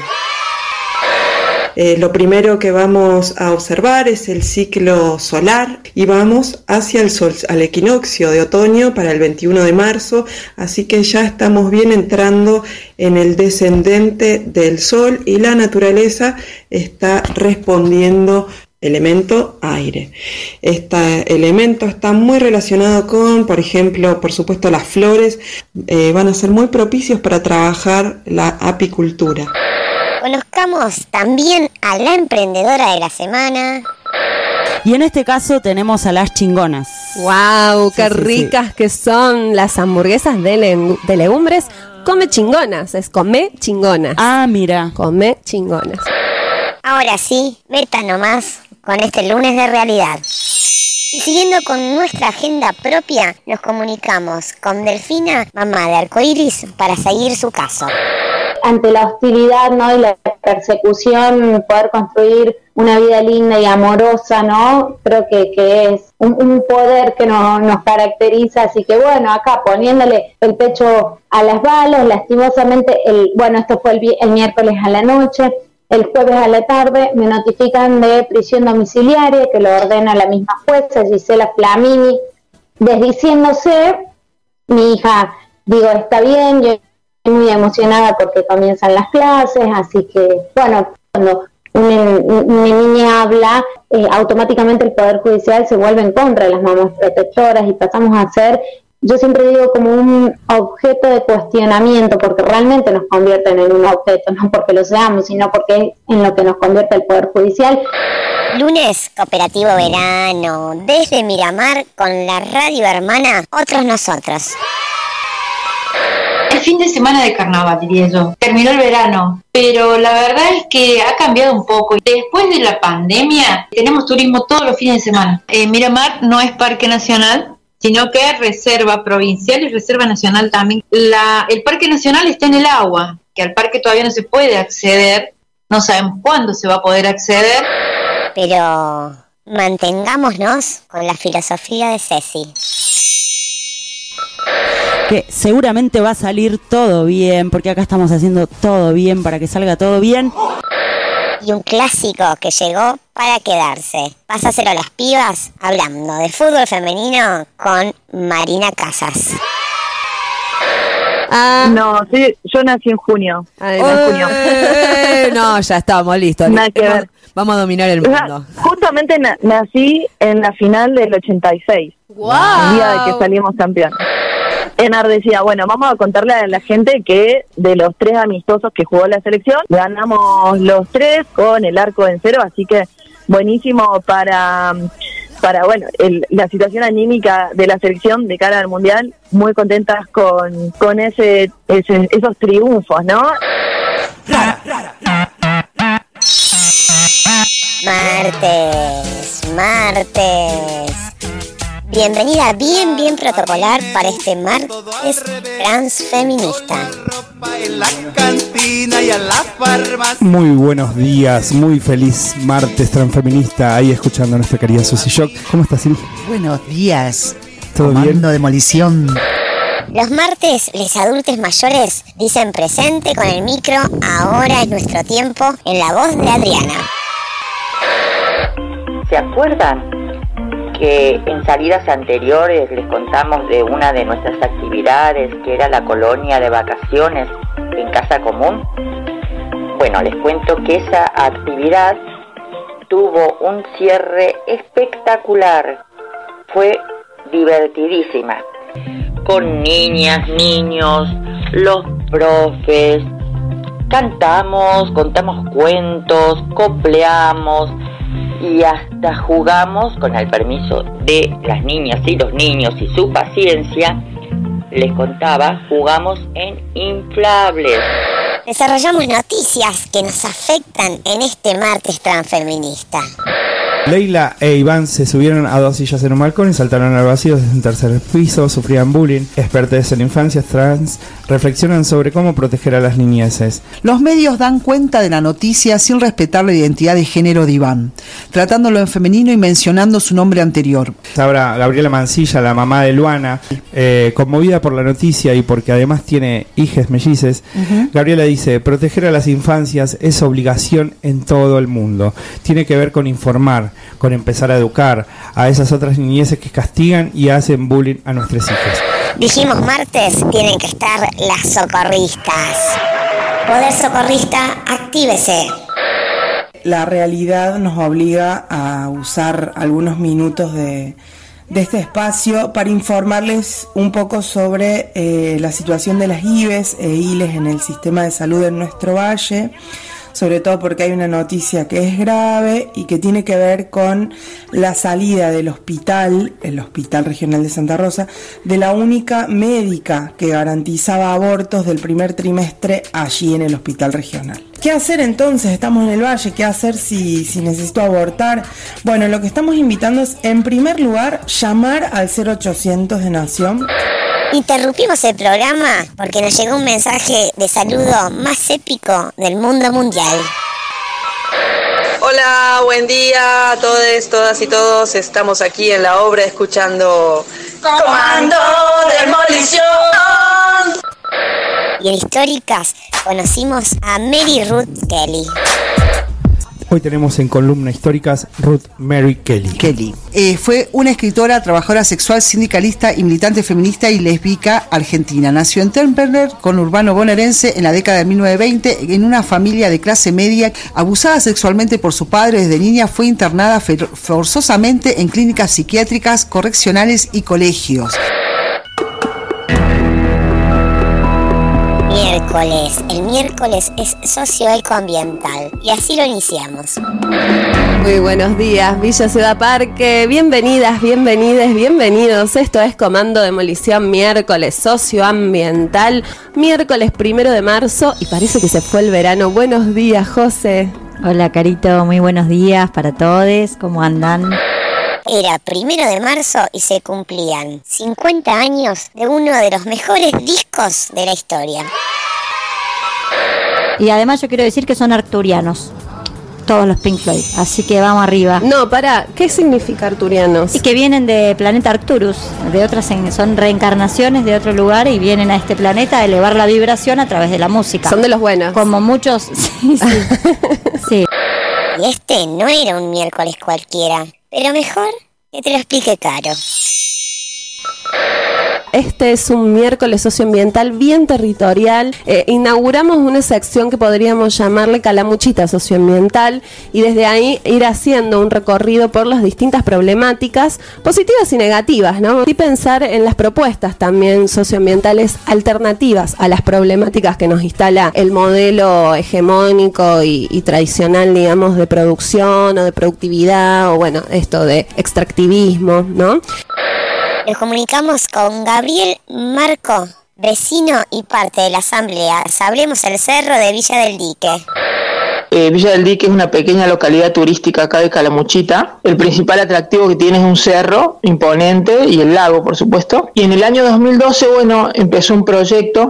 Lo primero que vamos a observar es el ciclo solar y vamos hacia el sol, al equinoccio de otoño para el 21 de marzo, así que ya estamos bien entrando en el descendente del sol y la naturaleza está respondiendo elemento aire. Este elemento está muy relacionado con, por ejemplo, por supuesto las flores, van a ser muy propicios para trabajar la apicultura. Conozcamos también a la emprendedora de la semana. Y en este caso tenemos a las chingonas. ¡Wow! ¡Qué ricas que son las hamburguesas de legumbres! Come chingonas, es come chingonas. Ah, mira. Come chingonas. Ahora sí, meta nomás con este lunes de realidad. Y siguiendo con nuestra agenda propia, nos comunicamos con Delfina, mamá de Arcoiris, para seguir su caso. Ante la hostilidad, ¿no?, y la persecución, poder construir una vida linda y amorosa, ¿no? Creo que es un poder que nos caracteriza, así que bueno, acá poniéndole el pecho a las balas, lastimosamente, esto fue el miércoles a la noche, el jueves a la tarde me notifican de prisión domiciliaria que lo ordena la misma jueza, Gisela Flamini, desdiciéndose. Mi hija, está bien, yo muy emocionada porque comienzan las clases, así que, bueno, cuando una niña habla, automáticamente el Poder Judicial se vuelve en contra de las mamás protectoras y pasamos a ser, yo siempre digo, como un objeto de cuestionamiento, porque realmente nos convierten en un objeto, no porque lo seamos, sino porque es en lo que nos convierte el Poder Judicial. Lunes, Cooperativo Verano, desde Miramar, con la radio hermana Otros Nosotros. El fin de semana de carnaval, diría yo. Terminó el verano, pero la verdad es que ha cambiado un poco. Después de la pandemia, tenemos turismo todos los fines de semana. Miramar no es parque nacional, sino que es reserva provincial y reserva nacional también. El parque nacional está en el agua, que al parque todavía no se puede acceder. No sabemos cuándo se va a poder acceder. Pero mantengámonos con la filosofía de Ceci. que seguramente va a salir todo bien, porque acá estamos haciendo todo bien para que salga todo bien. Y un clásico que llegó para quedarse. Pásaselo a las pibas hablando de fútbol femenino con Marina Casas. No, sí, yo nací en junio. No, ya estamos listos. Vamos a dominar el mundo. Justamente nací en la final del 86. ¡Wow! El día de que salimos campeón. Enardecida. Bueno, vamos a contarle a la gente que de los 3 amistosos que jugó la selección, ganamos los 3 con el arco en cero, así que buenísimo para bueno, la situación anímica de la selección de cara al Mundial. Muy contentas con esos triunfos, ¿no? Martes. Bienvenida bien protocolar para este martes transfeminista. Muy buenos días, muy feliz martes transfeminista, ahí escuchando a nuestra querida Susy Shock. ¿Cómo estás, Sil? Buenos días. ¿Todo bien? Comando Demolición. Los martes, les adultos mayores dicen presente con el micro. Ahora es nuestro tiempo, en la voz de Adriana. ¿Se acuerdan que en salidas anteriores les contamos de una de nuestras actividades, que era la colonia de vacaciones en casa común? Bueno, les cuento que esa actividad tuvo un cierre espectacular. Fue divertidísima, con niñas, niños, los profes, cantamos, contamos cuentos, copleamos y hasta jugamos, con el permiso de las niñas y los niños y su paciencia, les contaba, jugamos en inflables. Desarrollamos noticias que nos afectan en este martes transfeminista. Leila e Iván se subieron a 2 sillas en un balcón y saltaron al vacío desde un tercer piso, sufrían bullying. Expertos en infancias trans reflexionan sobre cómo proteger a las niñeces. Los medios dan cuenta de la noticia sin respetar la identidad de género de Iván, tratándolo en femenino y mencionando su nombre anterior. Ahora Gabriela Mancilla, la mamá de Luana, conmovida por la noticia y porque además tiene hijes mellices, Gabriela dice: proteger a las infancias es obligación en todo el mundo. Tiene que ver con informar, con empezar a educar a esas otras niñeces que castigan y hacen bullying a nuestros hijos. Dijimos martes, tienen que estar las socorristas. Poder socorrista, actívese. La realidad nos obliga a usar algunos minutos de este espacio para informarles un poco sobre la situación de las IVES e ILES en el sistema de salud en nuestro valle, sobre todo porque hay una noticia que es grave y que tiene que ver con la salida del hospital, el Hospital Regional de Santa Rosa, de la única médica que garantizaba abortos del primer trimestre allí en el Hospital Regional. ¿Qué hacer entonces? Estamos en el valle, ¿qué hacer si necesito abortar? Bueno, lo que estamos invitando es, en primer lugar, llamar al 0800 de Nación. Interrumpimos el programa porque nos llegó un mensaje de saludo más épico del mundo mundial. Hola, buen día a todos, todas y todos. Estamos aquí en la obra escuchando Comando Demolición. Y en Históricas conocimos a Mary Ruth Kelly. Hoy tenemos en columna Históricas Ruth Mary Kelly. Fue una escritora, trabajadora sexual, sindicalista y militante feminista y lésbica argentina. Nació en Temperley, conurbano bonaerense, en la década de 1920, en una familia de clase media. Abusada sexualmente por su padre desde niña, fue internada forzosamente en clínicas psiquiátricas, correccionales y colegios. El miércoles es socioecoambiental y así lo iniciamos. Muy buenos días, Villa Ciudad Parque, bienvenidas, bienvenidos. Esto es Comando Demolición, miércoles socioambiental, miércoles 1 de marzo y parece que se fue el verano. Buenos días, José. Hola, Carito, muy buenos días para todos, ¿cómo andan? Era 1 de marzo y se cumplían 50 años de uno de los mejores discos de la historia. Y además yo quiero decir que son arcturianos. todos los Pink Floyd. Así que vamos arriba. No, pará, ¿qué significa arturianos? Y que vienen de planeta Arcturus, de otras, son reencarnaciones de otro lugar y vienen a este planeta a elevar la vibración a través de la música. Son de los buenos. Como muchos, sí. Sí. Y este no era un miércoles cualquiera, pero mejor que te lo explique Caro. Este es un miércoles socioambiental bien territorial. Inauguramos una sección que podríamos llamarle Calamuchita socioambiental y desde ahí ir haciendo un recorrido por las distintas problemáticas, positivas y negativas, ¿no? Y pensar en las propuestas también socioambientales alternativas a las problemáticas que nos instala el modelo hegemónico y tradicional, digamos, de producción o de productividad o bueno, esto de extractivismo, ¿no? Nos comunicamos con Gabriel Marco, vecino y parte de la asamblea Sablemos el Cerro de Villa del Dique. Villa del Dique es una pequeña localidad turística acá de Calamuchita. El principal atractivo que tiene es un cerro imponente y el lago, por supuesto. Y en el año 2012, bueno, empezó un proyecto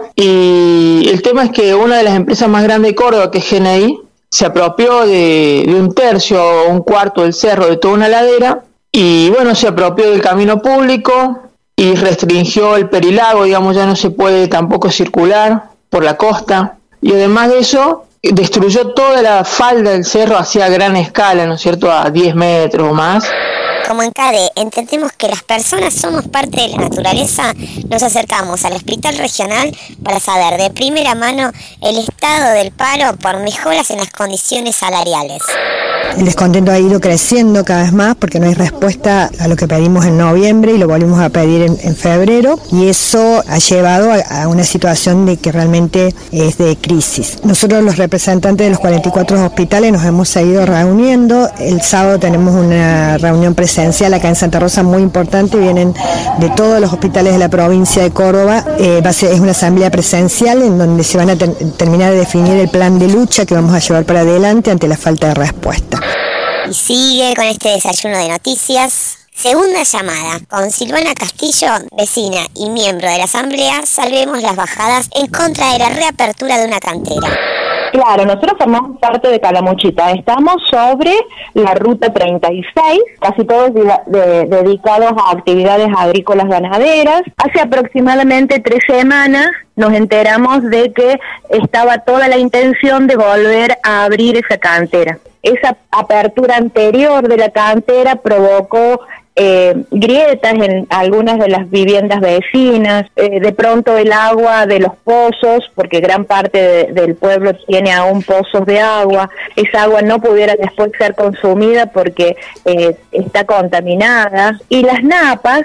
y el tema es que una de las empresas más grandes de Córdoba, que es GNI, se apropió de un tercio o un cuarto del cerro, de toda una ladera. Y bueno, se apropió del camino público y restringió el perilago, digamos, ya no se puede tampoco circular por la costa. Y además de eso, destruyó toda la falda del cerro hacia gran escala, ¿no es cierto?, a 10 metros o más. Como en CADE entendemos que las personas somos parte de la naturaleza, nos acercamos al hospital regional para saber de primera mano el estado del paro por mejoras en las condiciones salariales. El descontento ha ido creciendo cada vez más porque no hay respuesta a lo que pedimos en noviembre y lo volvimos a pedir en febrero, y eso ha llevado a una situación de que realmente es de crisis. Nosotros, los representantes de los 44 hospitales, nos hemos seguido reuniendo. El sábado tenemos una reunión presencial acá en Santa Rosa muy importante, vienen de todos los hospitales de la provincia de Córdoba. Es una asamblea presencial en donde se van a terminar de definir el plan de lucha que vamos a llevar para adelante ante la falta de respuesta. Y sigue con este desayuno de noticias. Segunda llamada con Silvana Castillo, vecina y miembro de la asamblea Salvemos las Bajadas en contra de la reapertura de una cantera. Claro, nosotros formamos parte de Calamuchita, estamos sobre la ruta 36, casi todos dedicados a actividades agrícolas ganaderas. Hace aproximadamente 3 semanas nos enteramos de que estaba toda la intención de volver a abrir esa cantera. Esa apertura anterior de la cantera provocó grietas en algunas de las viviendas vecinas, de pronto el agua de los pozos, porque gran parte del pueblo tiene aún pozos de agua, esa agua no pudiera después ser consumida porque está contaminada, y las napas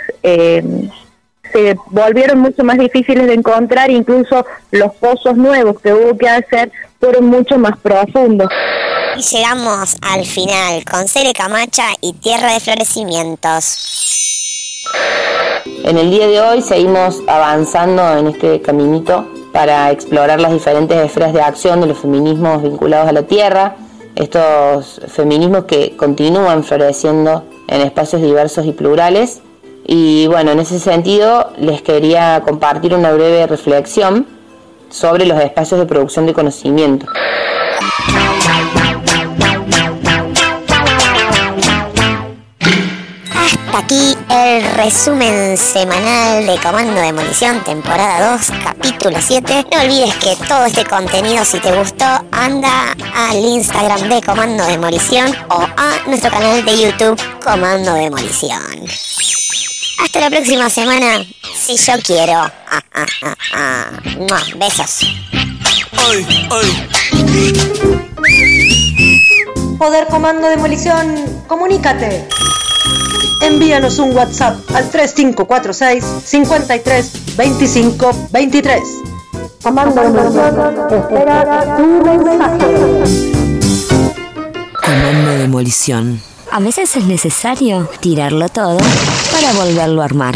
se volvieron mucho más difíciles de encontrar, incluso los pozos nuevos que hubo que hacer fueron mucho más profundos. Y llegamos al final con Cele Camacha y Tierra de Florecimientos. En el día de hoy seguimos avanzando en este caminito para explorar las diferentes esferas de acción de los feminismos vinculados a la tierra, estos feminismos que continúan floreciendo en espacios diversos y plurales. Y bueno, en ese sentido les quería compartir una breve reflexión sobre los espacios de producción de conocimiento. Hasta aquí el resumen semanal de Comando Demolición, temporada 2, capítulo 7. No olvides que todo este contenido, si te gustó, anda al Instagram de Comando Demolición o a nuestro canal de YouTube Comando Demolición. Hasta la próxima semana, si yo quiero. Besos. Poder Comando Demolición, comunícate. Envíanos un WhatsApp al 3546 53 25 23. Comando Demolición espera tu mensaje. Comando Demolición. A veces es necesario tirarlo todo para volverlo a armar.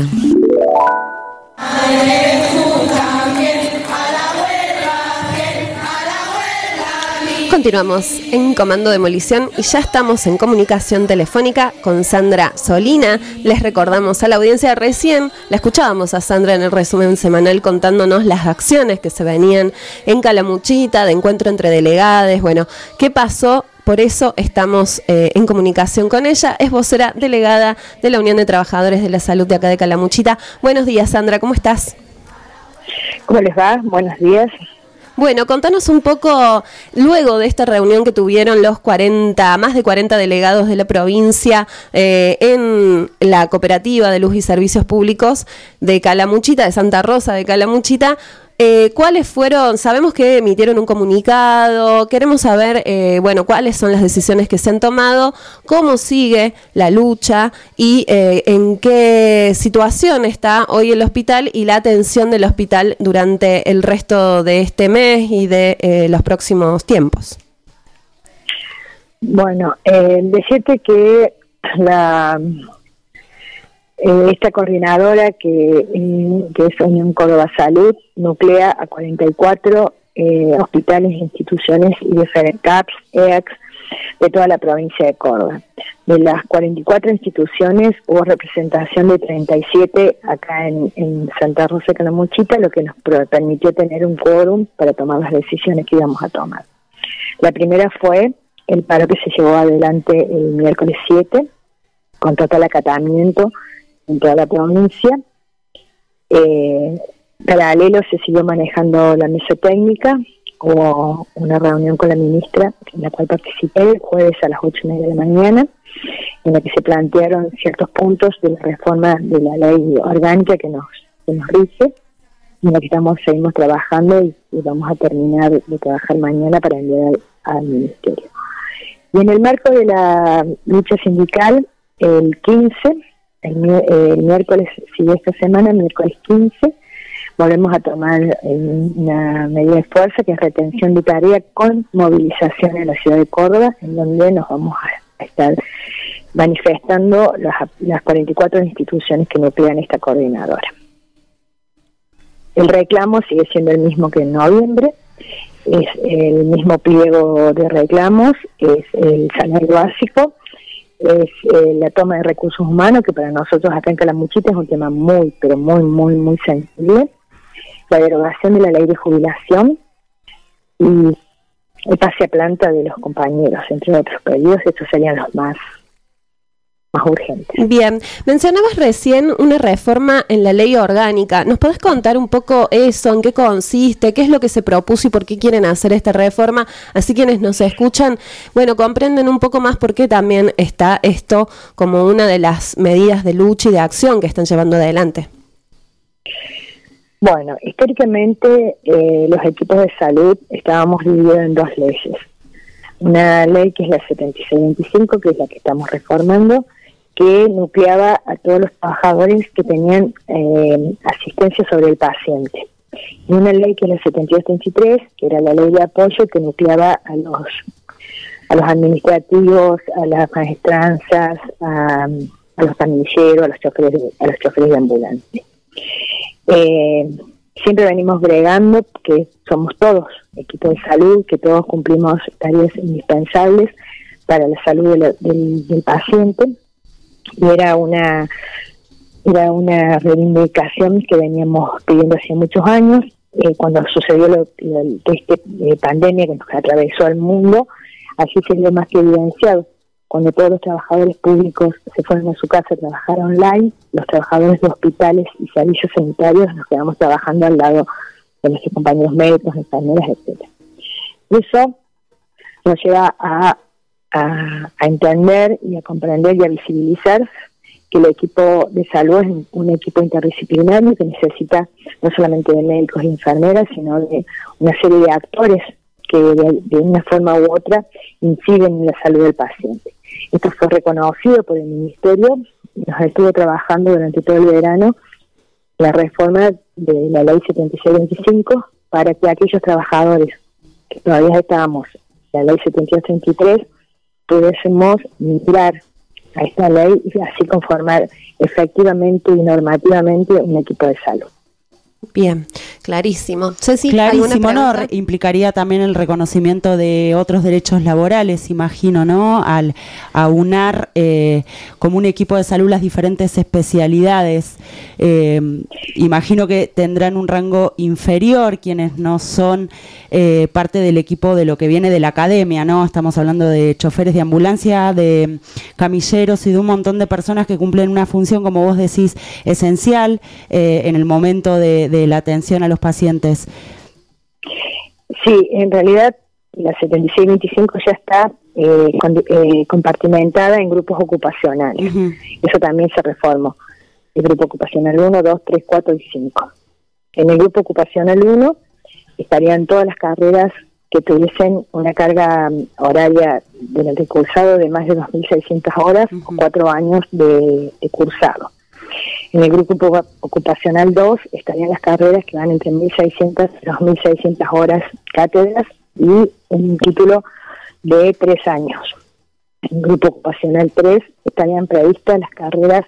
Continuamos en Comando Demolición y ya estamos en comunicación telefónica con Sandra Solina. Les recordamos a la audiencia, recién la escuchábamos a Sandra en el resumen semanal contándonos las acciones que se venían en Calamuchita, de encuentro entre delegades. Bueno, ¿qué pasó? Por eso estamos en comunicación con ella. Es vocera delegada de la Unión de Trabajadores de la Salud de acá de Calamuchita. Buenos días, Sandra, ¿cómo estás? ¿Cómo les va? Buenos días. Bueno, contanos un poco, luego de esta reunión que tuvieron los más de 40 delegados de la provincia en la Cooperativa de Luz y Servicios Públicos de Calamuchita, de Santa Rosa de Calamuchita, ¿cuáles fueron? Sabemos que emitieron un comunicado, queremos saber, cuáles son las decisiones que se han tomado, cómo sigue la lucha y en qué situación está hoy el hospital y la atención del hospital durante el resto de este mes y de los próximos tiempos. Bueno, decirte que esta coordinadora que es Unión Córdoba Salud nuclea a 44 hospitales, instituciones y diferentes CAPS, EACS de toda la provincia de Córdoba. De las 44 instituciones hubo representación de 37 acá en Santa Rosa de Calamuchita, lo que nos permitió tener un quórum para tomar las decisiones que íbamos a tomar. La primera fue el paro que se llevó adelante el miércoles 7 con total acatamiento en toda la provincia. Paralelo se siguió manejando la mesa técnica, hubo una reunión con la ministra en la cual participé el jueves a las 8:30 de la mañana, en la que se plantearon ciertos puntos de la reforma de la ley orgánica que nos rige, en la que seguimos trabajando y vamos a terminar de trabajar mañana para enviar al ministerio. Y en el marco de la lucha sindical, el 15, el miércoles, sigue esta semana, miércoles 15, volvemos a tomar una medida de fuerza que es retención de tarea con movilización en la ciudad de Córdoba, en donde nos vamos a estar manifestando las 44 instituciones que nuclean esta coordinadora. El reclamo sigue siendo el mismo que en noviembre, es el mismo pliego de reclamos, es el salario básico, es la toma de recursos humanos, que para nosotros acá en Calamuchita es un tema muy, pero muy sensible, la derogación de la ley de jubilación y el pase a planta de los compañeros, entre otros pedidos. Estos serían los más urgentes. Bien, mencionabas recién una reforma en la ley orgánica. ¿Nos podés contar un poco eso, en qué consiste, qué es lo que se propuso y por qué quieren hacer esta reforma? Así quienes nos escuchan, comprenden un poco más por qué también está esto como una de las medidas de lucha y de acción que están llevando adelante. Bueno, históricamente los equipos de salud estábamos divididos en dos leyes. Una ley que es la 7625, que es la que estamos reformando, que nucleaba a todos los trabajadores que tenían asistencia sobre el paciente. Y una ley que es la 7233, que era la ley de apoyo, que nucleaba a los administrativos, a las maestranzas, a los camilleros, a los choferes de ambulancia. Siempre venimos bregando que somos todos equipos de salud, que todos cumplimos tareas indispensables para la salud del paciente, y era una reivindicación que veníamos pidiendo hace muchos años. Cuando sucedió esta pandemia que nos atravesó al mundo, así se vio más que evidenciado. Cuando todos los trabajadores públicos se fueron a su casa a trabajar online, los trabajadores de hospitales y servicios sanitarios nos quedamos trabajando al lado de nuestros compañeros médicos, enfermeras, etcétera. Eso nos lleva a entender y a comprender y a visibilizar que el equipo de salud es un equipo interdisciplinario que necesita no solamente de médicos y enfermeras, sino de una serie de actores que de una forma u otra inciden en la salud del paciente. Esto fue reconocido por el Ministerio y nos estuvo trabajando durante todo el verano la reforma de la ley 7625 para que aquellos trabajadores que todavía estábamos en la ley 7233 pudiésemos migrar a esta ley y así conformar efectivamente y normativamente un equipo de salud. Bien, Clarísimo. Ceci, clarísimo, ¿no? Implicaría también el reconocimiento de otros derechos laborales, imagino, ¿no? Al aunar como un equipo de salud las diferentes especialidades. Imagino que tendrán un rango inferior quienes no son parte del equipo de lo que viene de la academia, ¿no? Estamos hablando de choferes de ambulancia, de camilleros y de un montón de personas que cumplen una función, como vos decís, esencial en el momento de la atención a los pacientes. Sí, en realidad la 7625 ya está compartimentada en grupos ocupacionales. Eso también se reformó. El grupo ocupacional 1, 2, 3, 4 y 5. En el grupo ocupacional 1 estarían todas las carreras que tuviesen una carga horaria durante el cursado de más de 2.600 horas o 4 años de cursado. En el grupo ocupacional 2 estarían las carreras que van entre 1.600 y 2.600 horas cátedras y un título de 3 años. En el grupo ocupacional 3 estarían previstas las carreras,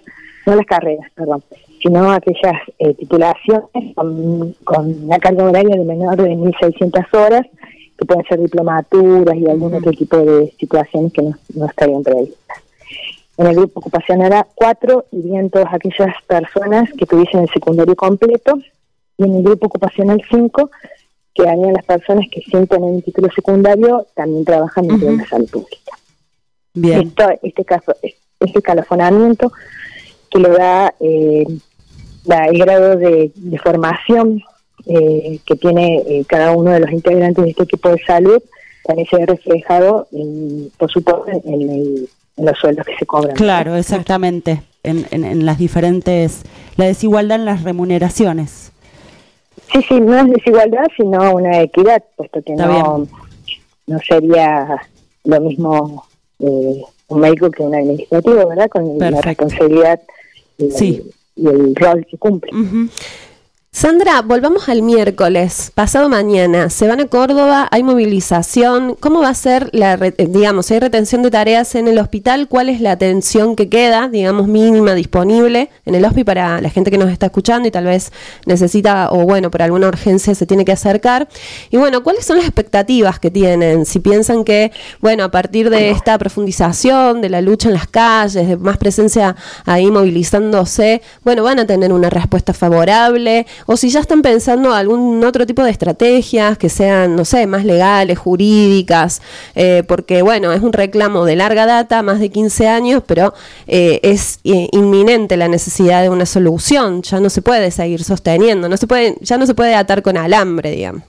sino aquellas titulaciones con una carga horaria de menor de 1.600 horas, que pueden ser diplomaturas y algún otro tipo de situaciones que no estarían previstas. En el grupo ocupacional 4 irían todas aquellas personas que tuviesen el secundario completo, y en el grupo ocupacional 5 quedarían las personas que sin tener un título secundario también trabajan dentro de la salud pública. Bien. Este escalafonamiento que lo da el grado de formación que tiene cada uno de los integrantes de este equipo de salud, también se ve reflejado, por supuesto, en los sueldos que se cobran. Claro, exactamente, en las diferentes, la desigualdad en las remuneraciones. Sí, no es desigualdad, sino una equidad, puesto que no sería lo mismo un médico que un administrativo, ¿verdad? Con la responsabilidad y el rol que cumple. Sandra, volvamos al miércoles, pasado mañana. Se van a Córdoba, hay movilización. ¿Cómo va a ser digamos, hay retención de tareas en el hospital? ¿Cuál es la atención que queda, digamos, mínima disponible en el hospital para la gente que nos está escuchando y tal vez necesita, o bueno, por alguna urgencia se tiene que acercar? Y bueno, ¿cuáles son las expectativas que tienen? Si piensan que, bueno, a partir de esta profundización, de la lucha en las calles, de más presencia ahí movilizándose, bueno, van a tener una respuesta favorable, o si ya están pensando algún otro tipo de estrategias que sean, no sé, más legales, jurídicas, porque bueno, es un reclamo de larga data, más de 15 años, pero es inminente la necesidad de una solución. Ya no se puede seguir sosteniendo, ya no se puede atar con alambre, digamos.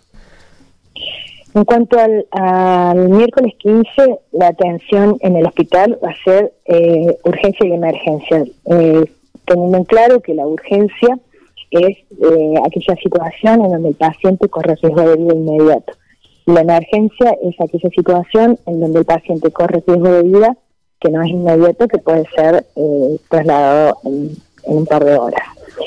En cuanto al miércoles 15, la atención en el hospital va a ser urgencia y emergencia, teniendo en claro que la urgencia es aquella situación en donde el paciente corre riesgo de vida inmediato. Y la emergencia es aquella situación en donde el paciente corre riesgo de vida que no es inmediato, que puede ser trasladado en un par de horas.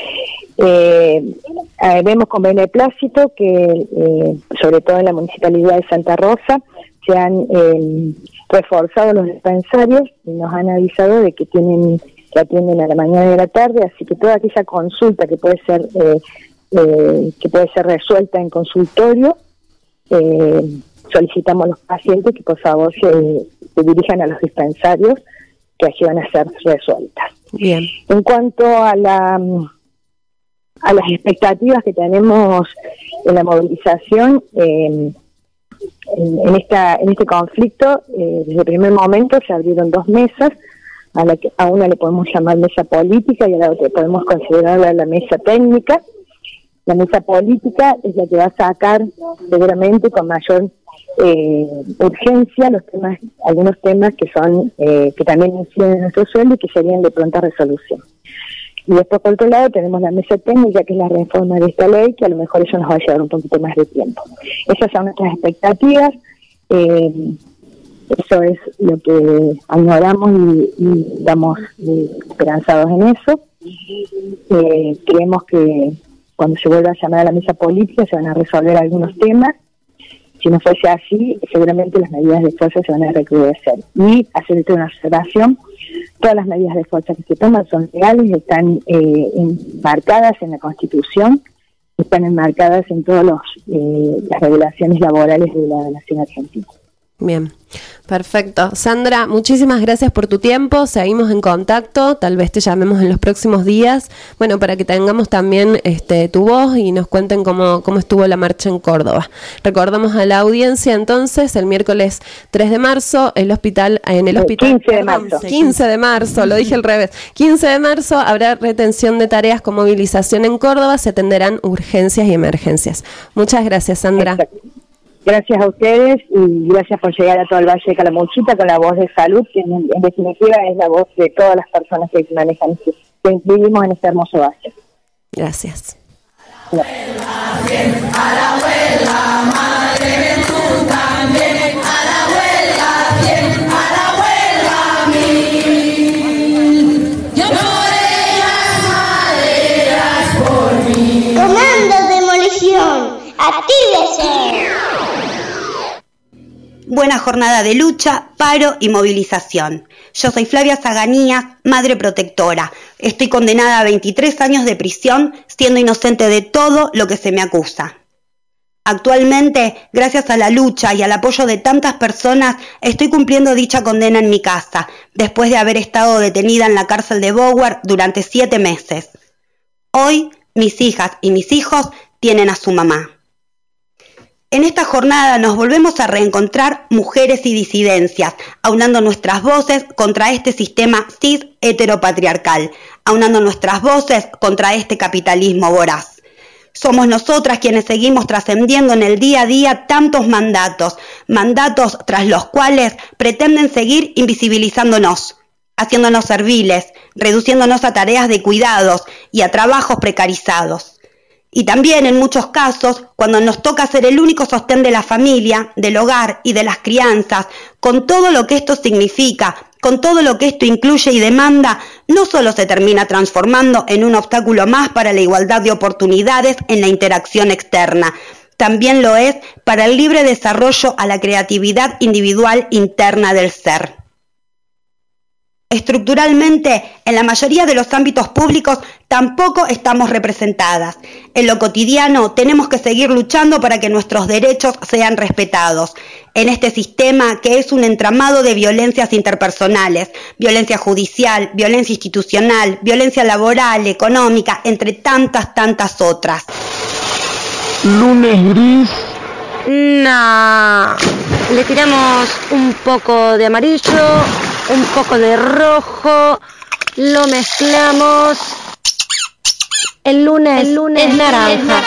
Vemos con beneplácito que, sobre todo en la Municipalidad de Santa Rosa, se han reforzado los dispensarios y nos han avisado de que atienden a la mañana y a la tarde, así que toda aquella consulta que puede ser resuelta en consultorio, solicitamos a los pacientes que por favor se dirijan a los dispensarios, que allí van a ser resueltas. Bien. En cuanto a las expectativas que tenemos en la movilización, en este conflicto, desde el primer momento se abrieron 2 mesas, a una le podemos llamar mesa política y a la otra podemos considerarla la mesa técnica. La mesa política es la que va a sacar seguramente con mayor urgencia algunos temas que son que también inciden en nuestro sueldo y que serían de pronta resolución. Y después, por otro lado, tenemos la mesa técnica, que es la reforma de esta ley, que a lo mejor eso nos va a llevar un poquito más de tiempo. Esas son nuestras expectativas. Eso es lo que añoramos y estamos esperanzados en eso. Creemos que cuando se vuelva a llamar a la mesa política se van a resolver algunos temas. Si no fuese así, seguramente las medidas de fuerza se van a recrudecer. Y hacer una observación, todas las medidas de fuerza que se toman son legales, están marcadas en la Constitución, están enmarcadas en todas las regulaciones laborales de la nación argentina. Bien, perfecto. Sandra, muchísimas gracias por tu tiempo. Seguimos en contacto. Tal vez te llamemos en los próximos días. Bueno, para que tengamos también tu voz y nos cuenten cómo estuvo la marcha en Córdoba. Recordamos a la audiencia entonces, el miércoles 3 de marzo, en el hospital 15 de marzo. 15 de marzo, lo dije al revés. 15 de marzo habrá retención de tareas con movilización en Córdoba. Se atenderán urgencias y emergencias. Muchas gracias, Sandra. Exacto. Gracias a ustedes y gracias por llegar a todo el Valle de Calamuchita con la voz de salud, que en definitiva es la voz de todas las personas que manejan, que vivimos en este hermoso valle. Gracias. A la abuela, madre, tú también, a la abuela, bien, a la abuela, mil. Yo lloré las maderas por mí. Comando Demolición, actívese. Buena jornada de lucha, paro y movilización. Yo soy Flavia Zaganías, madre protectora. Estoy condenada a 23 años de prisión, siendo inocente de todo lo que se me acusa. Actualmente, gracias a la lucha y al apoyo de tantas personas, estoy cumpliendo dicha condena en mi casa, después de haber estado detenida en la cárcel de Bower durante 7 meses. Hoy, mis hijas y mis hijos tienen a su mamá. En esta jornada nos volvemos a reencontrar mujeres y disidencias, aunando nuestras voces contra este sistema cis heteropatriarcal, aunando nuestras voces contra este capitalismo voraz. Somos nosotras quienes seguimos trascendiendo en el día a día tantos mandatos tras los cuales pretenden seguir invisibilizándonos, haciéndonos serviles, reduciéndonos a tareas de cuidados y a trabajos precarizados. Y también en muchos casos, cuando nos toca ser el único sostén de la familia, del hogar y de las crianzas, con todo lo que esto significa, con todo lo que esto incluye y demanda, no solo se termina transformando en un obstáculo más para la igualdad de oportunidades en la interacción externa, también lo es para el libre desarrollo a la creatividad individual interna del ser. Estructuralmente, en la mayoría de los ámbitos públicos tampoco estamos representadas. En lo cotidiano tenemos que seguir luchando para que nuestros derechos sean respetados. En este sistema que es un entramado de violencias interpersonales, violencia judicial, violencia institucional, violencia laboral, económica, entre tantas otras. Lunes gris. No. Le tiramos un poco de amarillo, un poco de rojo, lo mezclamos. El lunes es naranja.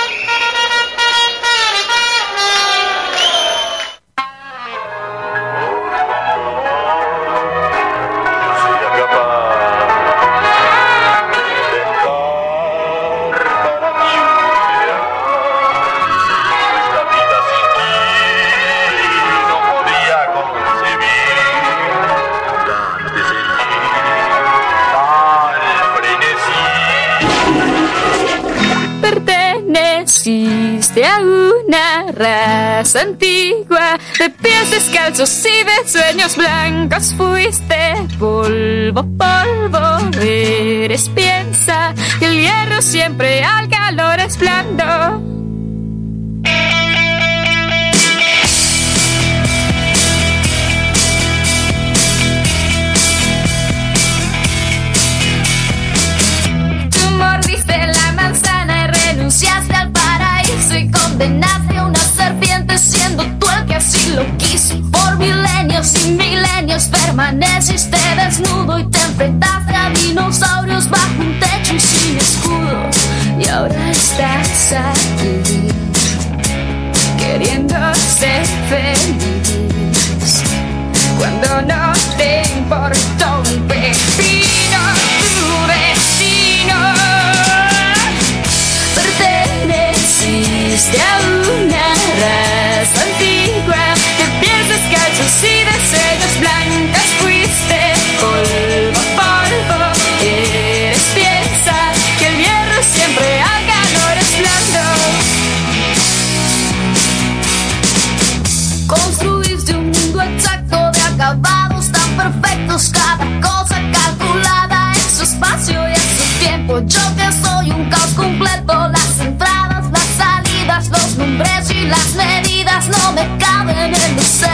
Perteneciste a una raza antigua, de pies descalzos y de sueños blancos. Fuiste polvo, eres piensa, que el hierro siempre al calor es blando. Tú mordiste la manzana y renunciaste al paraíso y condenaste a una serpiente siendo tú el que así lo quiso. Por milenios y milenios permaneciste desnudo y te enfrentaste a dinosaurios bajo un techo y sin escudo. Y ahora estás aquí queriendo ser feliz cuando no te importó un pepino tu destino. Perteneciste a una raza antigua, de pies descalzos y de cejas blancas. Fuiste polvo, eres piensa, que el hierro siempre al calor es blando. Construiste un mundo exacto de acabados tan perfectos, cada cosa calculada en su espacio y en su tiempo. Yo que soy un caos completo, las entradas, las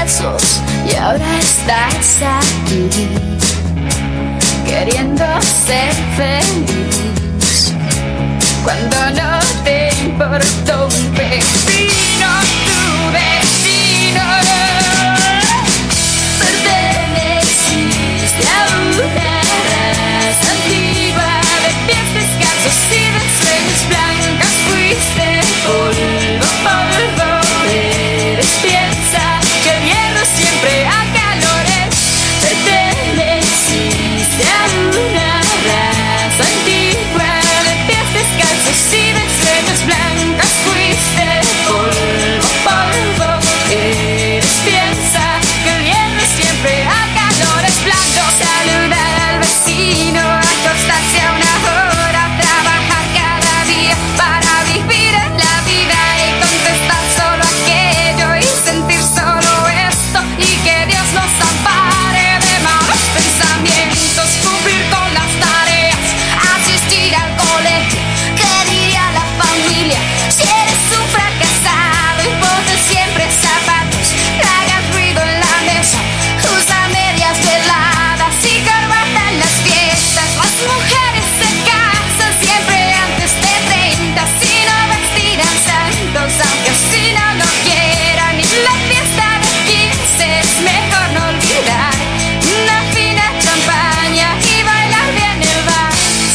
besos y ahora estás aquí, queriendo ser feliz, cuando no te importó un pepino tu destino. Perteneciste a una raza antigua de pies descalzos y de sueños blancas. Fuiste polvo, polvo, eres piensa que el hierro siempre acalores. Perteneciste a una raza antigua de pies descalzos y de sueños blancas. Fuiste polvo, polvo, eres piensa que el hierro siempre acalores. Blanco, saludar al vecino, acostarse a una hora, trabajar cada día para vivir en la vida y contestar solo aquello y sentir solo esto y que Dios nos ampare de malos pensamientos, cumplir con las tareas, asistir al colegio, ¿qué diría la familia? Si eres un fracasado y ponte siempre zapatos, no hagas ruido en la mesa, usa medias veladas y corbata en las fiestas. Las mujeres se casan siempre antes de 30, si no vestirán santos, aunque si no lo quieran. Y la fiesta de 15 es mejor no olvidar, una fina champaña y bailar bien el vals,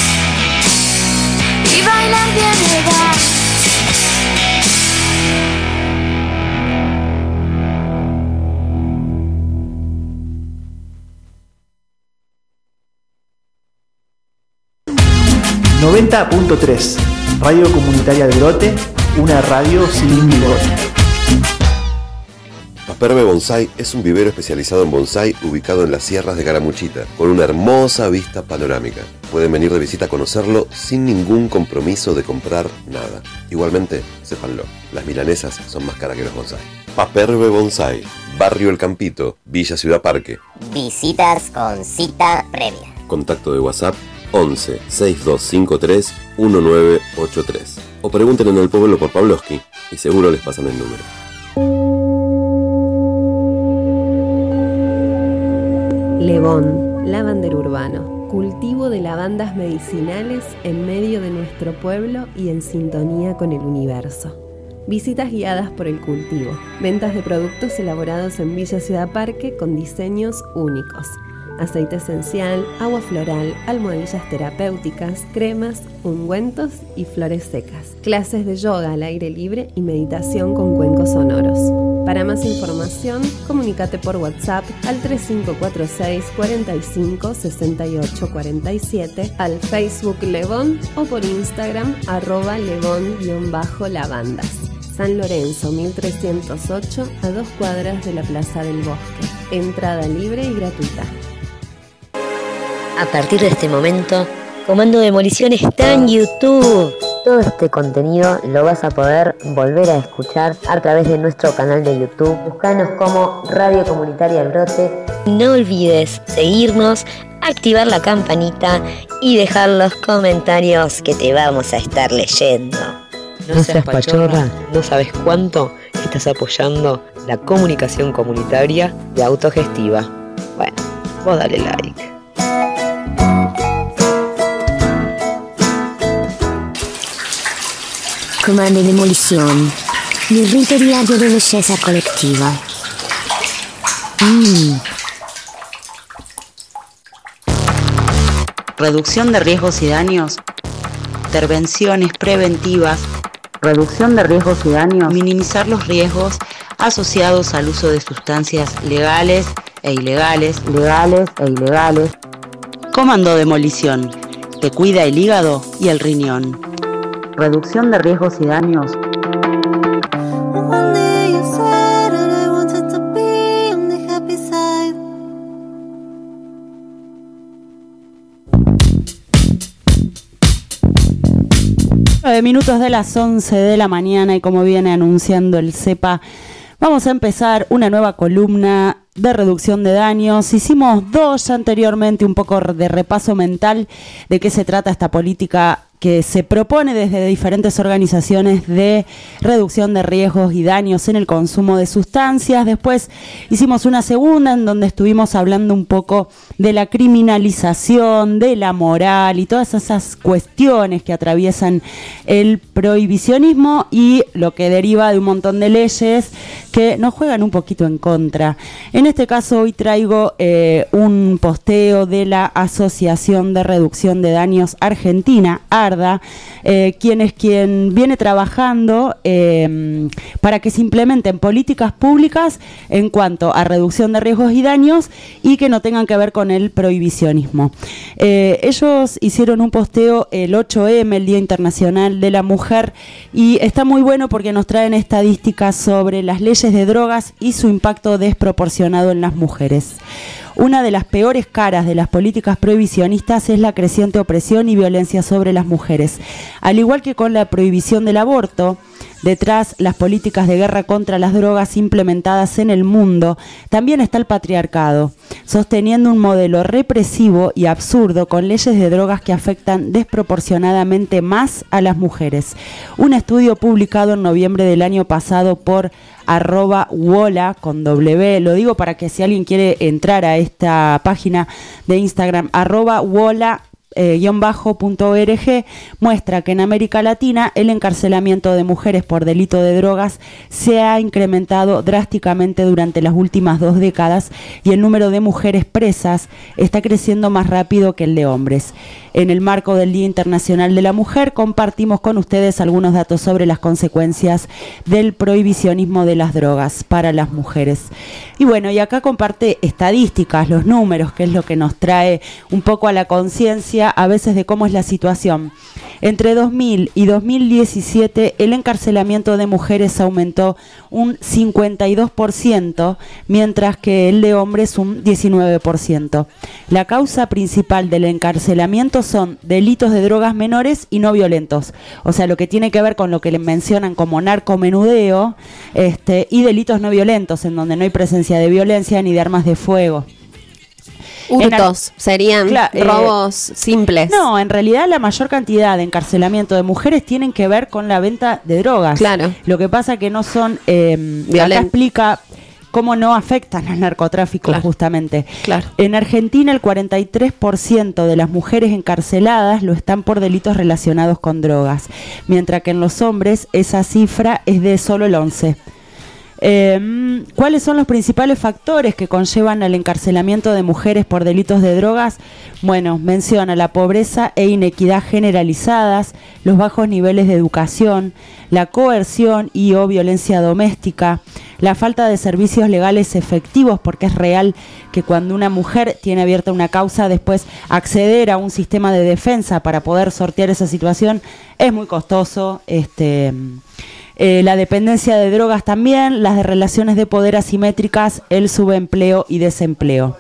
y bailar bien el vals. ...90.3... Radio Comunitaria del Brote... ...una radio sin bigote. Paperbe Bonsai es un vivero especializado en bonsai ubicado en las sierras de Calamuchita, con una hermosa vista panorámica. Pueden venir de visita a conocerlo sin ningún compromiso de comprar nada. Igualmente, sépanlo, las milanesas son más caras que los bonsai. Paperbe Bonsai, Barrio El Campito, Villa Ciudad Parque. Visitas con cita previa. Contacto de WhatsApp 11 6253 1983. O pregunten en el pueblo por Pavlovsky y seguro les pasan el número. Levón, lavandero urbano, cultivo de lavandas medicinales en medio de nuestro pueblo y en sintonía con el universo. Visitas guiadas por el cultivo, ventas de productos elaborados en Villa Ciudad Parque con diseños únicos. Aceite esencial, agua floral, almohadillas terapéuticas, cremas, ungüentos y flores secas. Clases de yoga al aire libre y meditación con cuencos sonoros. Para más información, comunícate por WhatsApp al 3546 45 68 47, al Facebook Levón o por Instagram @levón_lavandas. San Lorenzo 1308, a 2 cuadras de la Plaza del Bosque. Entrada libre y gratuita. A partir de este momento, Comando Demolición está en YouTube. Todo este contenido lo vas a poder volver a escuchar a través de nuestro canal de YouTube. Búscanos como Radio Comunitaria El Brote. No olvides seguirnos, activar la campanita y dejar los comentarios que te vamos a estar leyendo. No seas pachorra, no sabes cuánto estás apoyando la comunicación comunitaria y autogestiva. Bueno, vos dale like. Comando Demolición, mi rito diario de belleza colectiva. Reducción de riesgos y daños, intervenciones preventivas, reducción de riesgos y daños, minimizar los riesgos asociados al uso de sustancias legales e ilegales. Comando Demolición, te cuida el hígado y el riñón. Reducción de riesgos y daños. Minutos de las 11 de la mañana y como viene anunciando el CEPA, vamos a empezar una nueva columna de reducción de daños. Hicimos 2 anteriormente, un poco de repaso mental de qué se trata esta política que se propone desde diferentes organizaciones de reducción de riesgos y daños en el consumo de sustancias. Después hicimos una segunda en donde estuvimos hablando un poco de la criminalización, de la moral y todas esas cuestiones que atraviesan el prohibicionismo y lo que deriva de un montón de leyes que nos juegan un poquito en contra. En este caso hoy traigo un posteo de la Asociación de Reducción de Daños Argentina, ARDA, quien viene trabajando para que se implementen políticas públicas en cuanto a reducción de riesgos y daños y que no tengan que ver con el prohibicionismo. Ellos hicieron un posteo el 8M, el Día Internacional de la Mujer, y está muy bueno porque nos traen estadísticas sobre las leyes de drogas y su impacto desproporcionado en las mujeres. Una de las peores caras de las políticas prohibicionistas es la creciente opresión y violencia sobre las mujeres. Al igual que con la prohibición del aborto, detrás las políticas de guerra contra las drogas implementadas en el mundo, también está el patriarcado, sosteniendo un modelo represivo y absurdo con leyes de drogas que afectan desproporcionadamente más a las mujeres. Un estudio publicado en noviembre del año pasado por @wola con W, lo digo para que si alguien quiere entrar a esta página de Instagram, @wola _org, muestra que en América Latina el encarcelamiento de mujeres por delito de drogas se ha incrementado drásticamente durante las últimas 2 décadas y el número de mujeres presas está creciendo más rápido que el de hombres. En el marco del Día Internacional de la Mujer compartimos con ustedes algunos datos sobre las consecuencias del prohibicionismo de las drogas para las mujeres. Y bueno, y acá comparte estadísticas, los números, que es lo que nos trae un poco a la conciencia a veces de cómo es la situación. Entre 2000 y 2017 el encarcelamiento de mujeres aumentó un 52%, mientras que el de hombres un 19%. La causa principal del encarcelamiento son delitos de drogas menores y no violentos, o sea, lo que tiene que ver con lo que le mencionan como narcomenudeo, y delitos no violentos, en donde no hay presencia de violencia ni de armas de fuego. Hurtos serían robos simples. No, en realidad la mayor cantidad de encarcelamiento de mujeres tienen que ver con la venta de drogas. Claro. Lo que pasa que no son... acá explica cómo no afectan al narcotráfico, justamente. Claro. En Argentina el 43% de las mujeres encarceladas lo están por delitos relacionados con drogas, mientras que en los hombres esa cifra es de solo el 11%. ¿Cuáles son los principales factores que conllevan al encarcelamiento de mujeres por delitos de drogas? Bueno, menciona la pobreza e inequidad generalizadas, los bajos niveles de educación, la coerción y o violencia doméstica, la falta de servicios legales efectivos, porque es real que cuando una mujer tiene abierta una causa, después acceder a un sistema de defensa para poder sortear esa situación es muy costoso. La dependencia de drogas también, las de relaciones de poder asimétricas, el subempleo y desempleo.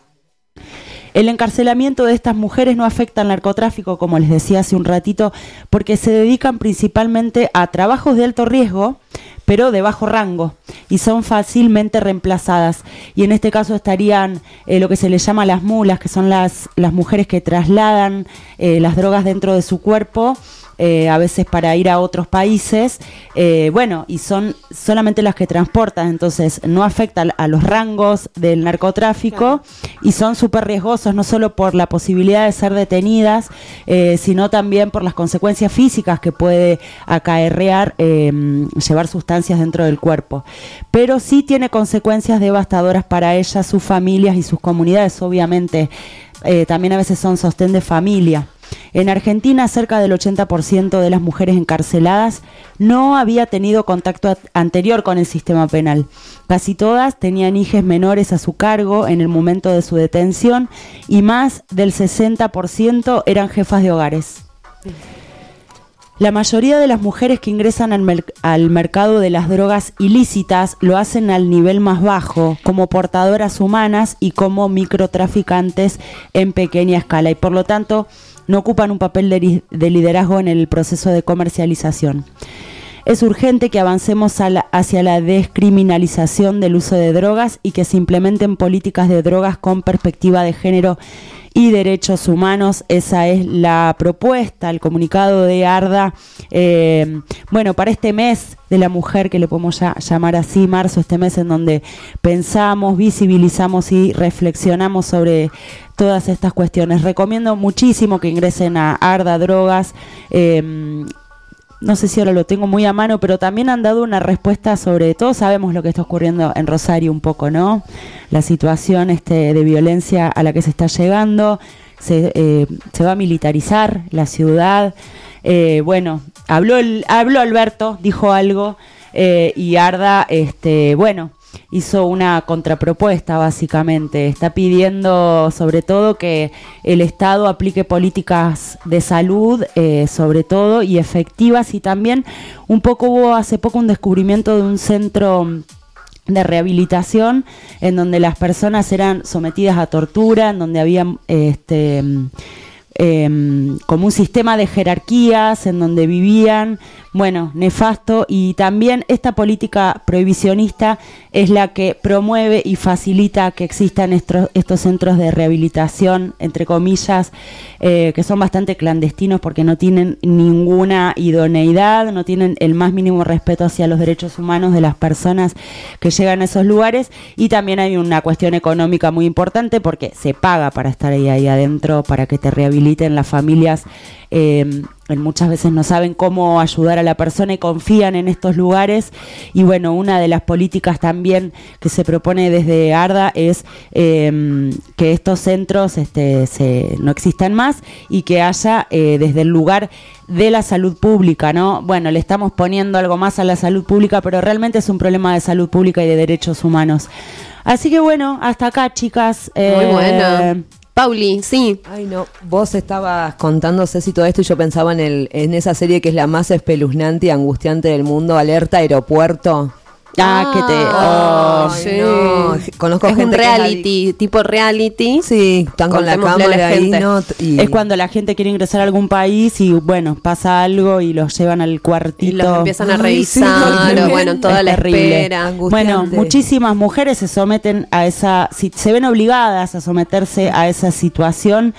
El encarcelamiento de estas mujeres no afecta al narcotráfico, como les decía hace un ratito, porque se dedican principalmente a trabajos de alto riesgo, pero de bajo rango, y son fácilmente reemplazadas. Y en este caso estarían lo que se les llama las mulas, que son las mujeres que trasladan las drogas dentro de su cuerpo, a veces para ir a otros países, y son solamente las que transportan, entonces no afecta a los rangos del narcotráfico, y son súper riesgosos, no solo por la posibilidad de ser detenidas, sino también por las consecuencias físicas que puede acarrear llevar sustancias dentro del cuerpo. Pero sí tiene consecuencias devastadoras para ellas, sus familias y sus comunidades, obviamente. También a veces son sostén de familia. En Argentina, cerca del 80% de las mujeres encarceladas no había tenido contacto anterior con el sistema penal. Casi todas tenían hijos menores a su cargo en el momento de su detención y más del 60% eran jefas de hogares. La mayoría de las mujeres que ingresan al mercado de las drogas ilícitas lo hacen al nivel más bajo, como portadoras humanas y como microtraficantes en pequeña escala, y por lo tanto no ocupan un papel de liderazgo en el proceso de comercialización. Es urgente que avancemos hacia la descriminalización del uso de drogas y que se implementen políticas de drogas con perspectiva de género y Derechos Humanos. Esa es la propuesta, el comunicado de ARDA. Bueno, para este mes de la mujer, que le podemos llamar así, marzo, este mes en donde pensamos, visibilizamos y reflexionamos sobre todas estas cuestiones. Recomiendo muchísimo que ingresen a ARDA Drogas. No sé si ahora lo tengo muy a mano, pero también han dado una respuesta sobre todo. Sabemos lo que está ocurriendo en Rosario un poco, ¿no? La situación de violencia a la que se está llegando. Se va a militarizar la ciudad. Bueno, habló Alberto, dijo algo, y ARDA, bueno, hizo una contrapropuesta básicamente. Está pidiendo sobre todo que el Estado aplique políticas de salud sobre todo y efectivas, y también hubo hace poco un descubrimiento de un centro de rehabilitación en donde las personas eran sometidas a tortura, en donde había como un sistema de jerarquías en donde vivían, bueno, nefasto. Y también esta política prohibicionista es la que promueve y facilita que existan estos centros de rehabilitación, entre comillas, que son bastante clandestinos porque no tienen ninguna idoneidad, no tienen el más mínimo respeto hacia los derechos humanos de las personas que llegan a esos lugares. Y también hay una cuestión económica muy importante porque se paga para estar ahí adentro, para que te rehabiliten. Las familias muchas veces no saben cómo ayudar a la persona y confían en estos lugares. Y bueno, una de las políticas también que se propone desde ARDA es que estos centros no existan más y que haya desde el lugar de la salud pública, ¿no? Bueno, le estamos poniendo algo más a la salud pública, pero realmente es un problema de salud pública y de derechos humanos. Así que bueno, hasta acá, chicas. Muy bueno. Pauli, sí. Ay, no, vos estabas contando, Ceci, todo esto y yo pensaba en esa serie que es la más espeluznante y angustiante del mundo, Alerta Aeropuerto. Sí. No, conozco es gente un reality, tipo reality. Sí, están con la cámara ahí, ¿no? Es cuando la gente quiere ingresar a algún país y bueno, pasa algo y los llevan al cuartito. Y los empiezan a revisar, o bueno, toda la espera. Bueno, muchísimas mujeres se someten a se ven obligadas a someterse a esa situación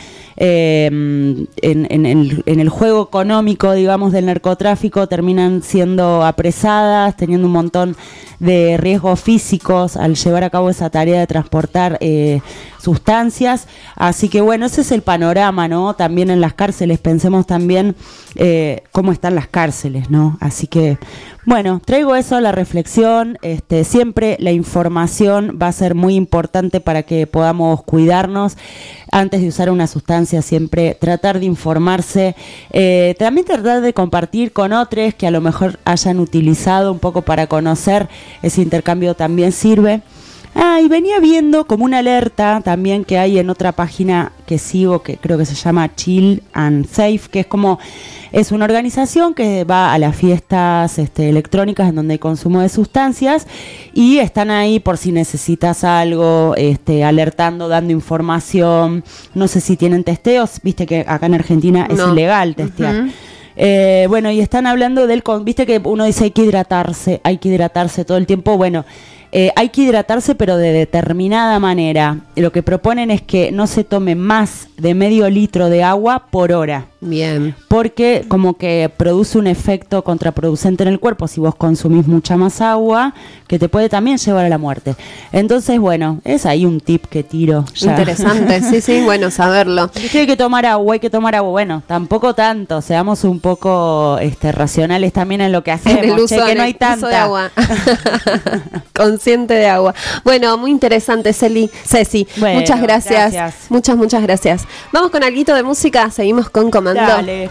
en el juego económico, digamos, del narcotráfico. Terminan siendo apresadas, teniendo un montón de riesgos físicos al llevar a cabo esa tarea de transportar sustancias. Así que bueno, ese es el panorama, ¿no? También en las cárceles, pensemos también cómo están las cárceles, ¿no? Así que bueno, traigo eso a la reflexión. Siempre la información va a ser muy importante para que podamos cuidarnos. Antes de usar una sustancia, siempre tratar de informarse, también tratar de compartir con otros que a lo mejor hayan utilizado un poco para conocer. Ese intercambio también sirve. Y venía viendo como una alerta también que hay en otra página que sigo, que creo que se llama Chill and Safe, que es una organización que va a las fiestas electrónicas en donde hay consumo de sustancias, y están ahí por si necesitas algo, alertando, dando información. No sé si tienen testeos, viste que acá en Argentina es ilegal testear. Bueno, y están hablando viste que uno dice hay que hidratarse todo el tiempo. Bueno, hay que hidratarse, pero de determinada manera. Lo que proponen es que no se tome más de medio litro de agua por hora. Bien. Porque como que produce un efecto contraproducente en el cuerpo si vos consumís mucha más agua, que te puede también llevar a la muerte. Entonces, bueno, es ahí un tip que tiro. Ya. Interesante, sí, bueno, saberlo. Hay que tomar agua. Bueno, tampoco tanto, seamos un poco racionales también en lo que hacemos. En el uso, que no hay tanta. Uso de agua. Consciente de agua. Bueno, muy interesante, Ceci. Bueno, muchas gracias. Muchas gracias. Vamos con alguito de música, seguimos con Comando. Dale.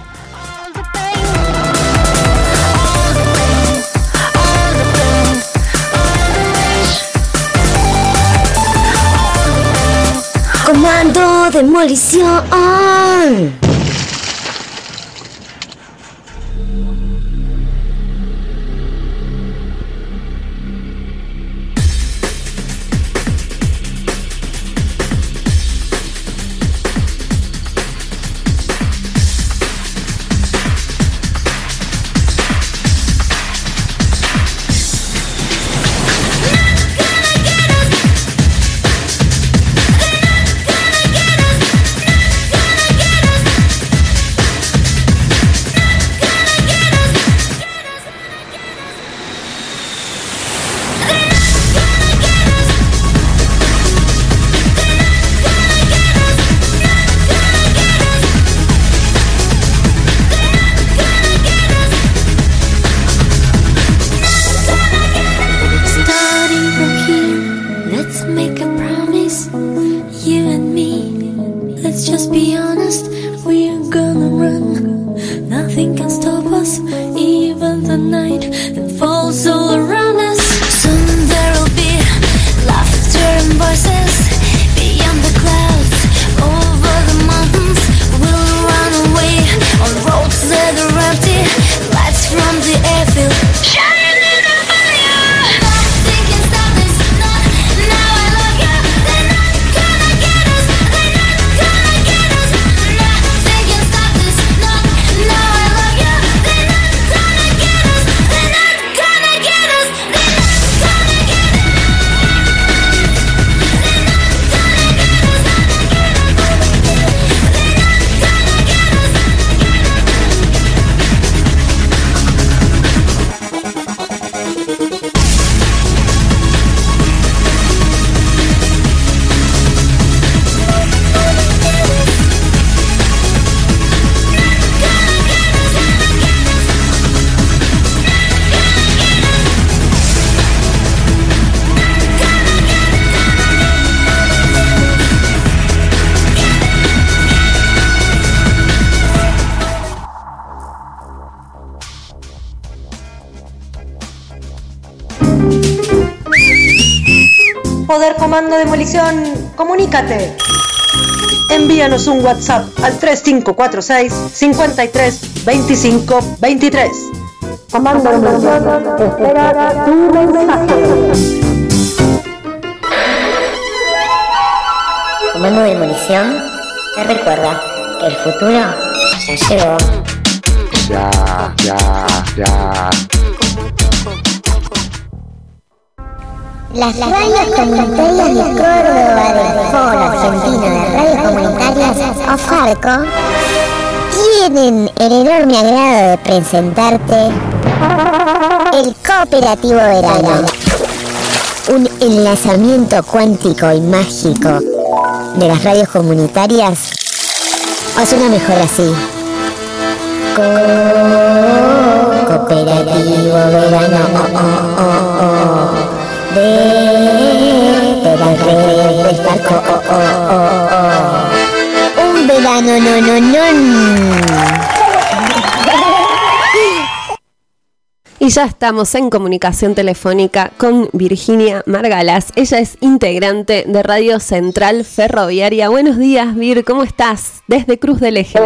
Comando Demolición. Get us. Poder Comando Demolición, comunícate. Envíanos un WhatsApp al 3546 53 25 23. Comando Demolición espera tu mensaje. Comando Demolición te recuerda que el futuro ya llegó. Ya. Las radios comunitarias de Córdoba del Foro Argentino de Radios Comunitarias, o FARCO, tienen el enorme agrado de presentarte el Cooperativo Verano, un enlazamiento cuántico y mágico de las radios comunitarias. O suena mejor así: Cooperativo Verano de las redes del Farco. Un verano no. Y ya estamos en comunicación telefónica con Virginia Margalas. Ella es integrante de Radio Central Ferroviaria. Buenos días, Vir, ¿cómo estás? Desde Cruz del Eje.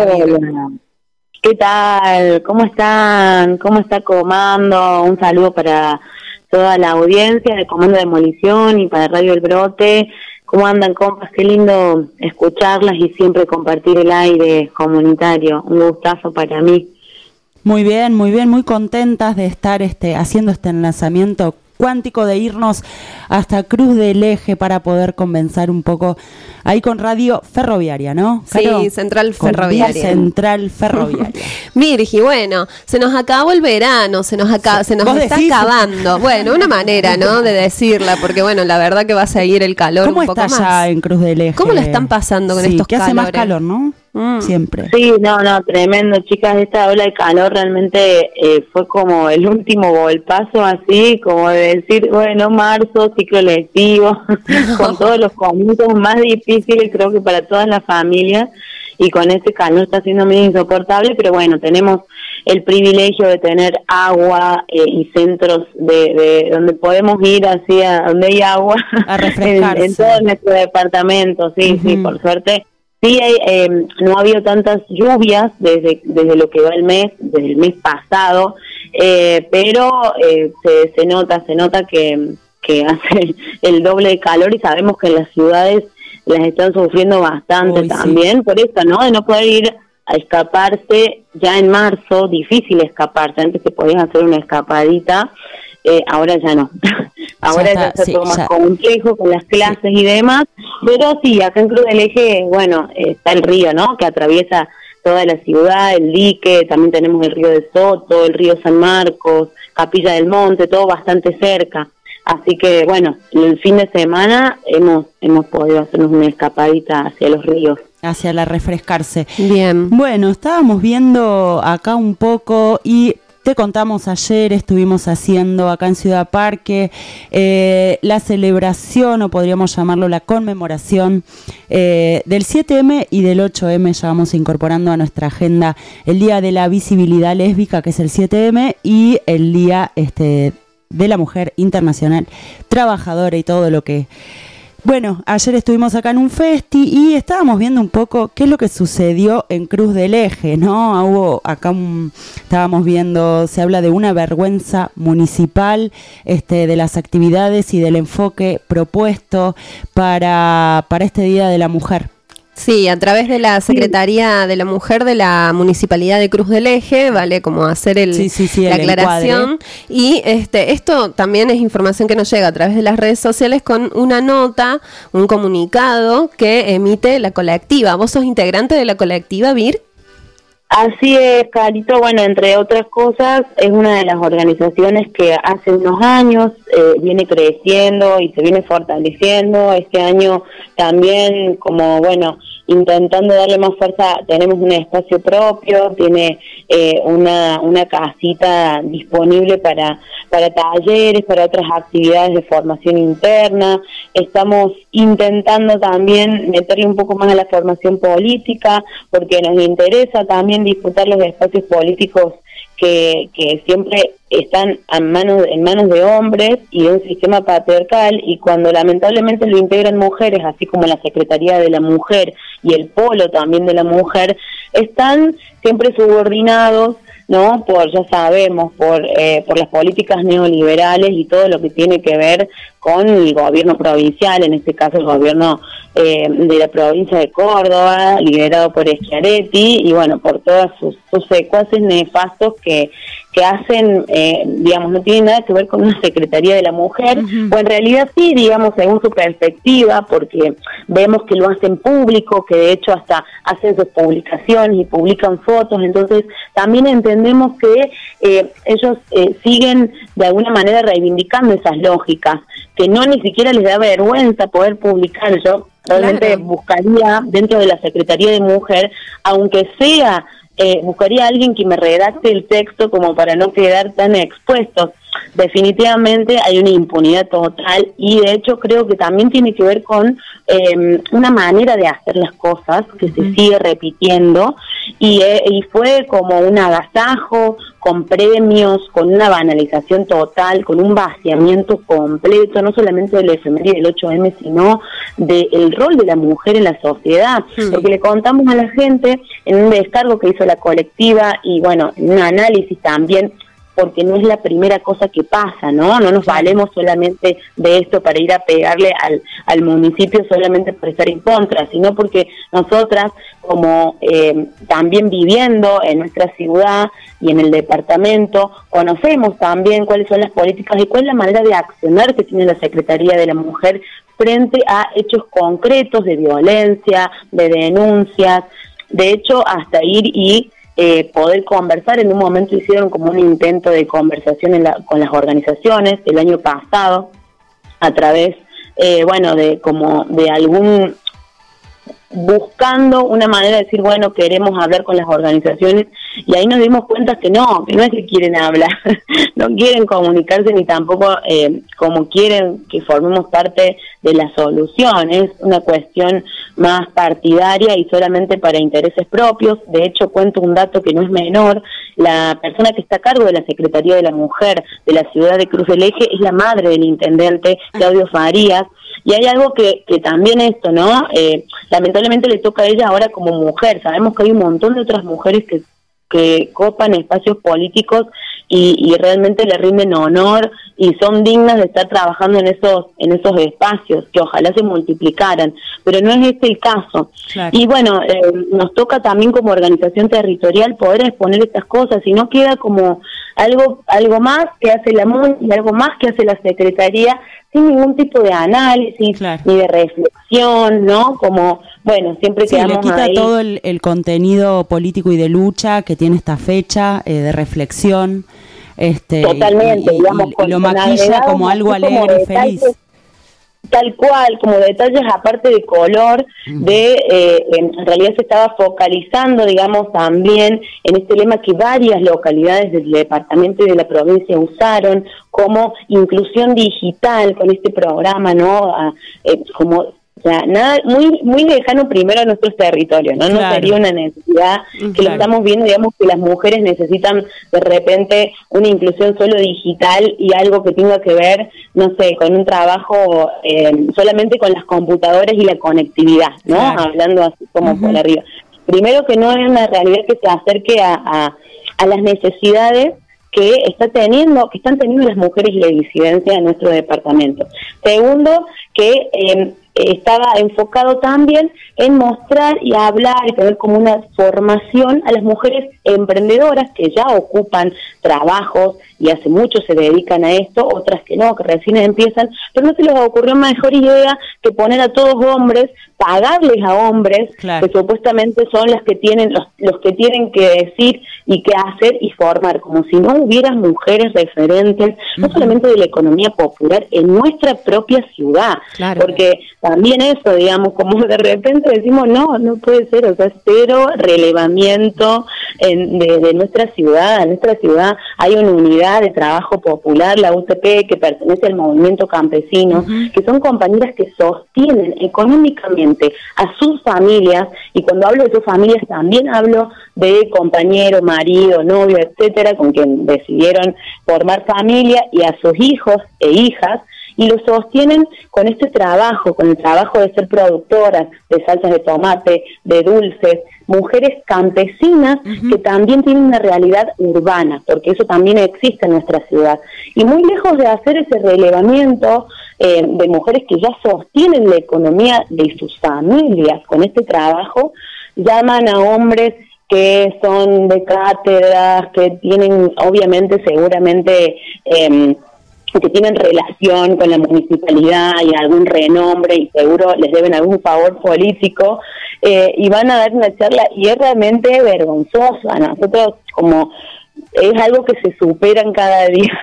¿Qué tal? ¿Cómo están? ¿Cómo está Comando? Un saludo para toda la audiencia de Comando Demolición y para Radio El Brote. ¿Cómo andan, compas? Qué lindo escucharlas y siempre compartir el aire comunitario. Un gustazo para mí. Muy bien, muy contentas de estar haciendo este enlazamiento cuántico, de irnos hasta Cruz del Eje para poder conversar un poco ahí con Radio Ferroviaria, ¿no? Caro, sí, Central Ferroviaria. Central Ferroviaria. Virgi, bueno, se nos acabó el verano, se nos está acabando. Bueno, una manera, ¿no?, de decirla, porque bueno, la verdad que va a seguir el calor un poco más. ¿Cómo está ya en Cruz del Eje? ¿Cómo la están pasando con estos que calores? hace más calor, ¿no? Siempre. Sí, no, tremendo, chicas. Esta ola de calor realmente fue como el último golpazo, así como de decir, bueno, marzo, ciclo lectivo, con todos los comienzos más difíciles, creo que para todas las familias, y con este calor está siendo medio insoportable, pero bueno, tenemos el privilegio de tener agua y centros de donde podemos ir así a donde hay agua a refrescarse en todo nuestro departamento. Sí, sí, por suerte. Sí, no ha habido tantas lluvias desde lo que va desde el mes pasado, pero se nota que hace el doble de calor, y sabemos que en las ciudades las están sufriendo bastante también, sí. Por eso, ¿no? De no poder ir a escaparse ya en marzo, difícil escaparse. Antes te podías hacer una escapadita, ahora ya no. Ahora ya está todo más complejo con las clases y demás, pero sí, acá en Cruz del Eje, bueno, está el río, ¿no?, que atraviesa toda la ciudad, el dique, también tenemos el río de Soto, el río San Marcos, Capilla del Monte, todo bastante cerca. Así que, bueno, el fin de semana hemos podido hacernos una escapadita hacia los ríos. Hacia la refrescarse. Bien. Bueno, estábamos viendo acá un poco y te contamos ayer, estuvimos haciendo acá en Ciudad Parque la celebración, o podríamos llamarlo la conmemoración del 7M y del 8M. Ya vamos incorporando a nuestra agenda el Día de la Visibilidad Lésbica, que es el 7M, y el Día de la Mujer Internacional Trabajadora y todo lo que... Bueno, ayer estuvimos acá en un festi y estábamos viendo un poco qué es lo que sucedió en Cruz del Eje, ¿no? Hubo acá estábamos viendo, se habla de una vergüenza municipal de las actividades y del enfoque propuesto para este Día de la Mujer. Sí, a través de la Secretaría de la Mujer de la Municipalidad de Cruz del Eje, vale como hacer la aclaración. Y esto también es información que nos llega a través de las redes sociales con una nota, un comunicado que emite la colectiva. ¿Vos sos integrante de la colectiva, Vir? Así es, Carito. Bueno, entre otras cosas, es una de las organizaciones que hace unos años viene creciendo y se viene fortaleciendo. Este año también, como bueno, intentando darle más fuerza, tenemos un espacio propio, tiene una casita disponible para talleres, para otras actividades de formación interna. Estamos intentando también meterle un poco más a la formación política, porque nos interesa también disfrutar los espacios políticos que siempre están en manos de hombres y de un sistema patriarcal, y cuando lamentablemente lo integran mujeres, así como la Secretaría de la Mujer y el Polo también de la Mujer, están siempre subordinados, ¿no? Ya sabemos, por las políticas neoliberales y todo lo que tiene que ver con el gobierno provincial, en este caso el gobierno de la provincia de Córdoba, liderado por Schiaretti, y bueno, por todos sus secuaces nefastos que hacen, digamos, no tiene nada que ver con una Secretaría de la Mujer, o en realidad sí, digamos, según su perspectiva, porque vemos que lo hacen público, que de hecho hasta hacen sus publicaciones y publican fotos, entonces también entendemos que ellos siguen de alguna manera reivindicando esas lógicas, que no ni siquiera les da vergüenza poder publicar. Yo realmente buscaría dentro de la Secretaría de Mujer, aunque sea, buscaría a alguien que me redacte el texto como para no quedar tan expuestos. Definitivamente hay una impunidad total, y de hecho creo que también tiene que ver con una manera de hacer las cosas que se sigue repitiendo, y fue como un agasajo, con premios, con una banalización total, con un vaciamiento completo, no solamente del efeméride del 8M, sino del rol de la mujer en la sociedad, porque le contamos a la gente en un descargo que hizo la colectiva, y bueno, en un análisis también, porque no es la primera cosa que pasa, ¿no? No nos valemos solamente de esto para ir a pegarle al municipio solamente por estar en contra, sino porque nosotras, como también viviendo en nuestra ciudad y en el departamento, conocemos también cuáles son las políticas y cuál es la manera de accionar que tiene la Secretaría de la Mujer frente a hechos concretos de violencia, de denuncias, de hecho hasta ir y poder conversar. En un momento hicieron como un intento de conversación con las organizaciones el año pasado, a través, de algún, buscando una manera de decir, bueno, queremos hablar con las organizaciones, y ahí nos dimos cuenta que no es que quieren hablar, no quieren comunicarse, ni tampoco como quieren que formemos parte de la solución. Es una cuestión más partidaria y solamente para intereses propios. De hecho, cuento un dato que no es menor: la persona que está a cargo de la Secretaría de la Mujer de la ciudad de Cruz del Eje es la madre del intendente Claudio Farías. Y hay algo que también esto, ¿no? Lamentablemente le toca a ella ahora como mujer. Sabemos que hay un montón de otras mujeres que copan espacios políticos y realmente le rinden honor y son dignas de estar trabajando en esos espacios, que ojalá se multiplicaran, pero no es este el caso. Claro. Y bueno, nos toca también como organización territorial poder exponer estas cosas, y no queda como algo más que hace la MUN y algo más que hace la Secretaría, sin ningún tipo de análisis, claro, ni de reflexión, ¿no? Como, bueno, siempre quedamos ahí. Sí, le quita todo el contenido político y de lucha que tiene esta fecha, de reflexión. Totalmente, digamos, y lo maquilla como algo alegre y feliz. Tal cual, como detalles aparte de color, en realidad se estaba focalizando, digamos, también en este lema que varias localidades del departamento y de la provincia usaron, como inclusión digital, con este programa, ¿no? O sea, nada, muy lejano primero a nuestros territorios, ¿no? Claro. No sería una necesidad que claro, lo estamos viendo, digamos, que las mujeres necesitan de repente una inclusión solo digital y algo que tenga que ver, no sé, con un trabajo solamente con las computadoras y la conectividad, ¿no? Claro. Hablando así como por arriba. Primero, que no es una realidad que se acerque a las necesidades que están teniendo las mujeres y la disidencia en nuestro departamento. Segundo, que estaba enfocado también en mostrar y hablar y tener como una formación a las mujeres emprendedoras que ya ocupan trabajos y hace mucho se dedican a esto, otras que no, que recién empiezan, pero no se les ocurrió mejor idea que poner a todos hombres, pagarles a hombres, claro, que supuestamente son las que tienen los que tienen que decir y que hacer y formar, como si no hubiera mujeres referentes, no solamente de la economía popular, en nuestra propia ciudad, claro, porque también eso, digamos, como de repente decimos, no puede ser, o sea, cero relevamiento de nuestra ciudad. En nuestra ciudad hay una unidad de trabajo popular, la UTP, que pertenece al movimiento campesino, que son compañeras que sostienen económicamente a sus familias, y cuando hablo de sus familias también hablo de compañero, marido, novio, etcétera, con quien decidieron formar familia, y a sus hijos e hijas, y lo sostienen con este trabajo, con el trabajo de ser productoras de salsas de tomate, de dulces, mujeres campesinas que también tienen una realidad urbana, porque eso también existe en nuestra ciudad. Y muy lejos de hacer ese relevamiento de mujeres que ya sostienen la economía de sus familias con este trabajo, llaman a hombres que son de cátedras, que tienen obviamente seguramente que tienen relación con la municipalidad y algún renombre, y seguro les deben algún favor político, y van a dar una charla, y es realmente vergonzosa. Nosotros, como es algo que se superan cada día,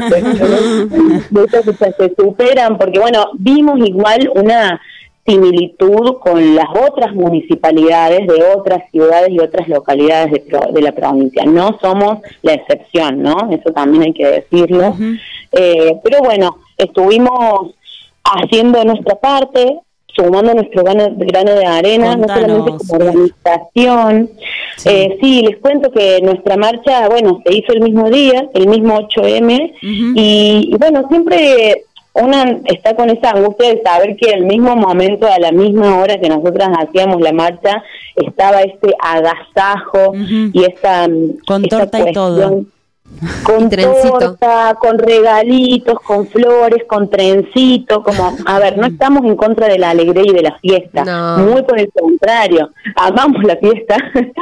se superan, porque bueno, vimos igual una similitud con las otras municipalidades de otras ciudades y otras localidades de la provincia. No somos la excepción, ¿no? Eso también hay que decirlo. Pero bueno, estuvimos haciendo nuestra parte, sumando nuestro grano de arena. Contanos, no solamente como organización. Sí, les cuento que nuestra marcha, bueno, se hizo el mismo día, el mismo 8M, y bueno, siempre una está con esa angustia de saber que al mismo momento, a la misma hora que nosotras hacíamos la marcha, estaba este agasajo y esta con esta torta y todo. Con torta, con regalitos, con flores, con trencito, como, a ver, no estamos en contra de la alegría y de la fiesta, muy por el contrario, amamos la fiesta,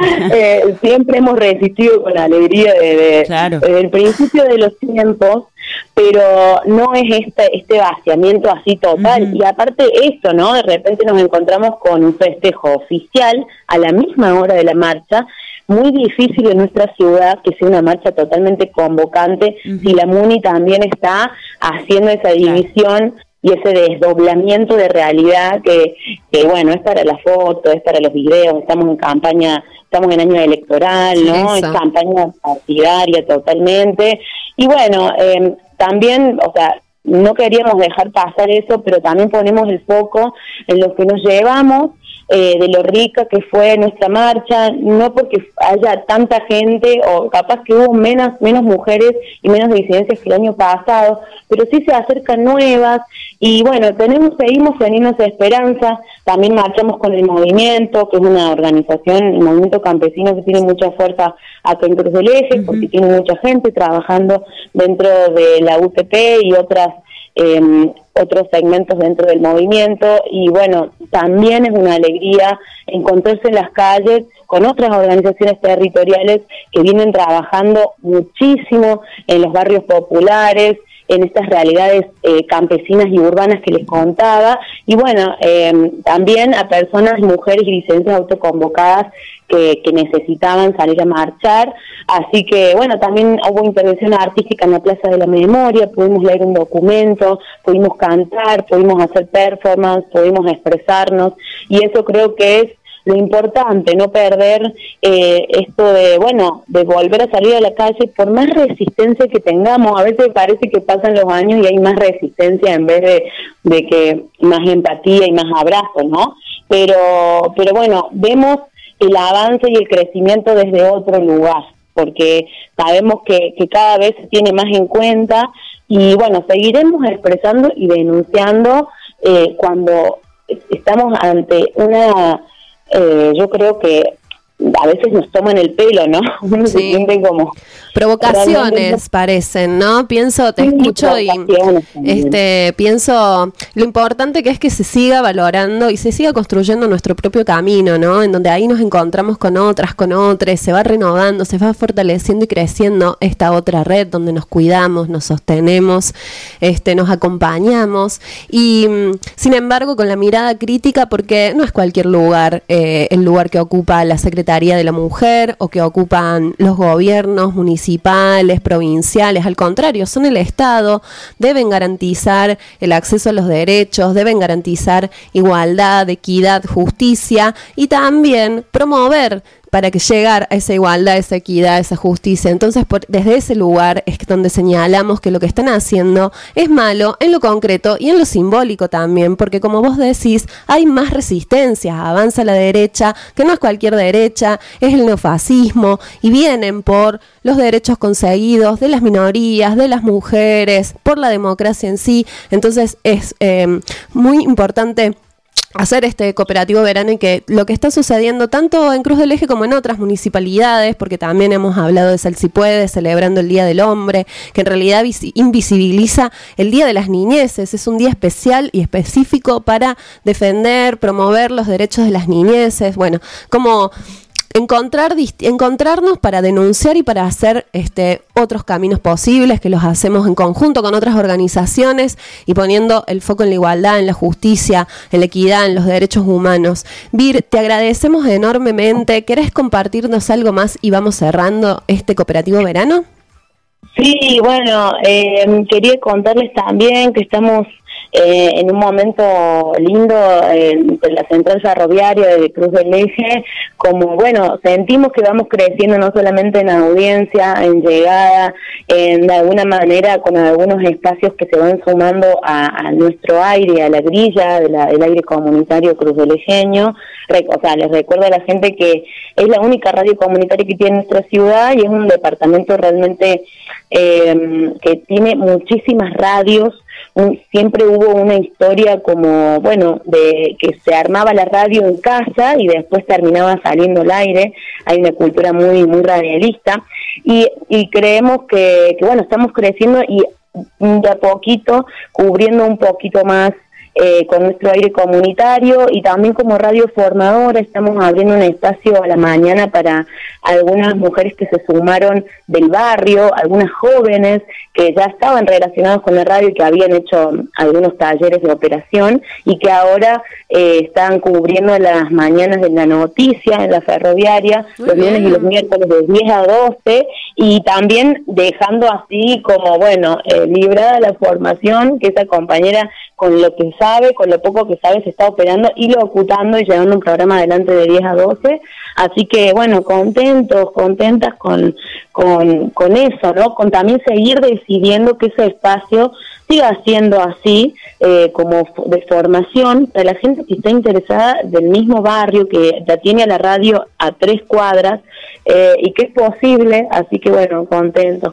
siempre hemos resistido con la alegría desde el principio de los tiempos, pero no es este vaciamiento así total. Y aparte esto, ¿no? De repente nos encontramos con un festejo oficial a la misma hora de la marcha, muy difícil en nuestra ciudad que sea una marcha totalmente convocante, si la MUNI también está haciendo esa división y ese desdoblamiento de realidad que bueno, es para la foto, es para los videos, estamos en campaña, estamos en año electoral, ¿no? Es campaña partidaria totalmente. Y bueno, también, o sea, no queríamos dejar pasar eso, pero también ponemos el foco en lo que nos llevamos, de lo rica que fue nuestra marcha, no porque haya tanta gente, o capaz que hubo menos mujeres y menos disidencias que el año pasado, pero sí se acercan nuevas, y bueno, seguimos teniendo esa esperanza. También marchamos con el movimiento, que es una organización, el movimiento campesino, que tiene mucha fuerza acá en Cruz del Eje, porque tiene mucha gente trabajando dentro de la UTP y otros segmentos dentro del movimiento, y bueno, también es una alegría encontrarse en las calles con otras organizaciones territoriales que vienen trabajando muchísimo en los barrios populares, en estas realidades campesinas y urbanas que les contaba, y bueno, también a personas, mujeres y licencias autoconvocadas que necesitaban salir a marchar. Así que bueno, también hubo intervención artística en la Plaza de la Memoria, pudimos leer un documento, pudimos cantar, pudimos hacer performance, pudimos expresarnos, y eso creo que es lo importante, no perder esto de volver a salir a la calle, por más resistencia que tengamos. A veces parece que pasan los años y hay más resistencia en vez de que más empatía y más abrazos, ¿no? Pero bueno, vemos el avance y el crecimiento desde otro lugar, porque sabemos que cada vez se tiene más en cuenta, y bueno, seguiremos expresando y denunciando cuando estamos ante una... yo creo que a veces nos toman el pelo, ¿no? Uno se siente como... Provocaciones parecen, ¿no? Pienso, te escucho y pienso lo importante que es que se siga valorando y se siga construyendo nuestro propio camino, ¿no? En donde ahí nos encontramos con otros, se va renovando, se va fortaleciendo y creciendo esta otra red donde nos cuidamos, nos sostenemos, nos acompañamos, y sin embargo con la mirada crítica, porque no es cualquier lugar el lugar que ocupa la Secretaría de la Mujer o que ocupan los gobiernos municipales, provinciales. Al contrario, son el Estado, deben garantizar el acceso a los derechos, deben garantizar igualdad, equidad, justicia, y también promover para que llegar a esa igualdad, esa equidad, esa justicia. Entonces, desde ese lugar es donde señalamos que lo que están haciendo es malo en lo concreto y en lo simbólico también, porque como vos decís, hay más resistencias, avanza la derecha, que no es cualquier derecha, es el neofascismo, y vienen por los derechos conseguidos de las minorías, de las mujeres, por la democracia en sí. Entonces es muy importante hacer este cooperativo verano y que lo que está sucediendo tanto en Cruz del Eje como en otras municipalidades, porque también hemos hablado de Sal Si Puede, celebrando el Día del Hombre, que en realidad invisibiliza el Día de las Niñeces. Es un día especial y específico para defender, promover los derechos de las niñeces. Bueno, como encontrarnos para denunciar y para hacer otros caminos posibles, que los hacemos en conjunto con otras organizaciones y poniendo el foco en la igualdad, en la justicia, en la equidad, en los derechos humanos. Vir, te agradecemos enormemente. ¿Querés compartirnos algo más y vamos cerrando este cooperativo verano? Sí, bueno, quería contarles también que estamos en un momento lindo en la central ferroviaria de Cruz del Eje, como bueno, sentimos que vamos creciendo no solamente en audiencia, en llegada, de alguna manera con algunos espacios que se van sumando a nuestro aire, a la grilla del aire comunitario cruzdelleño. O sea, les recuerdo a la gente que es la única radio comunitaria que tiene nuestra ciudad y es un departamento realmente que tiene muchísimas radios. Siempre hubo una historia como, bueno, de que se armaba la radio en casa y después terminaba saliendo al aire. Hay una cultura muy radialista y creemos que bueno, estamos creciendo y de a poquito cubriendo un poquito más con nuestro aire comunitario, y también como radio formadora estamos abriendo un espacio a la mañana para algunas mujeres que se sumaron del barrio, algunas jóvenes que ya estaban relacionadas con la radio y que habían hecho algunos talleres de operación y que ahora están cubriendo las mañanas de la noticia en la ferroviaria, los lunes y los miércoles de 10 a 12, y también dejando así como, bueno, librada la formación, que esa compañera con lo que sabe, con lo poco que sabe, se está operando y locutando y llevando un programa adelante de 10 a 12, así que bueno, contentas con eso, ¿no? Con también seguir decidiendo que ese espacio siga siendo así, como de formación para la gente que está interesada del mismo barrio, que ya tiene a la radio a 3 cuadras, y que es posible, así que bueno, contentas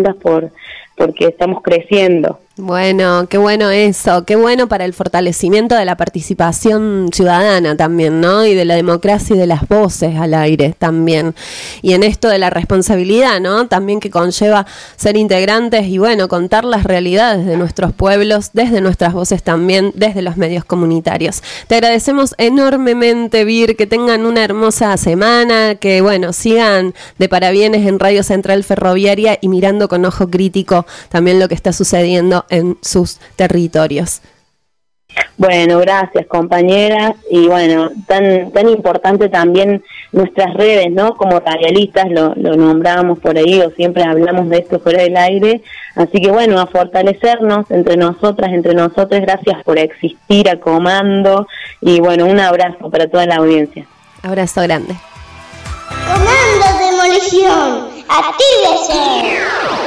porque estamos creciendo. Bueno, qué bueno eso, qué bueno para el fortalecimiento de la participación ciudadana también, ¿no? Y de la democracia y de las voces al aire también. Y en esto de la responsabilidad, ¿no? También que conlleva ser integrantes y, bueno, contar las realidades de nuestros pueblos desde nuestras voces también, desde los medios comunitarios. Te agradecemos enormemente, Vir, que tengan una hermosa semana, que, bueno, sigan de parabienes en Radio Central Ferroviaria y mirando con ojo crítico también lo que está sucediendo en sus territorios. Bueno, gracias compañeras, y bueno, tan importante también nuestras redes, ¿no? Como radialistas lo nombramos por ahí, o siempre hablamos de esto fuera del aire, así que bueno, a fortalecernos entre nosotras, entre nosotros. Gracias por existir a Comando, y bueno, un abrazo para toda la audiencia. Abrazo grande. Comando Demolición, actívese.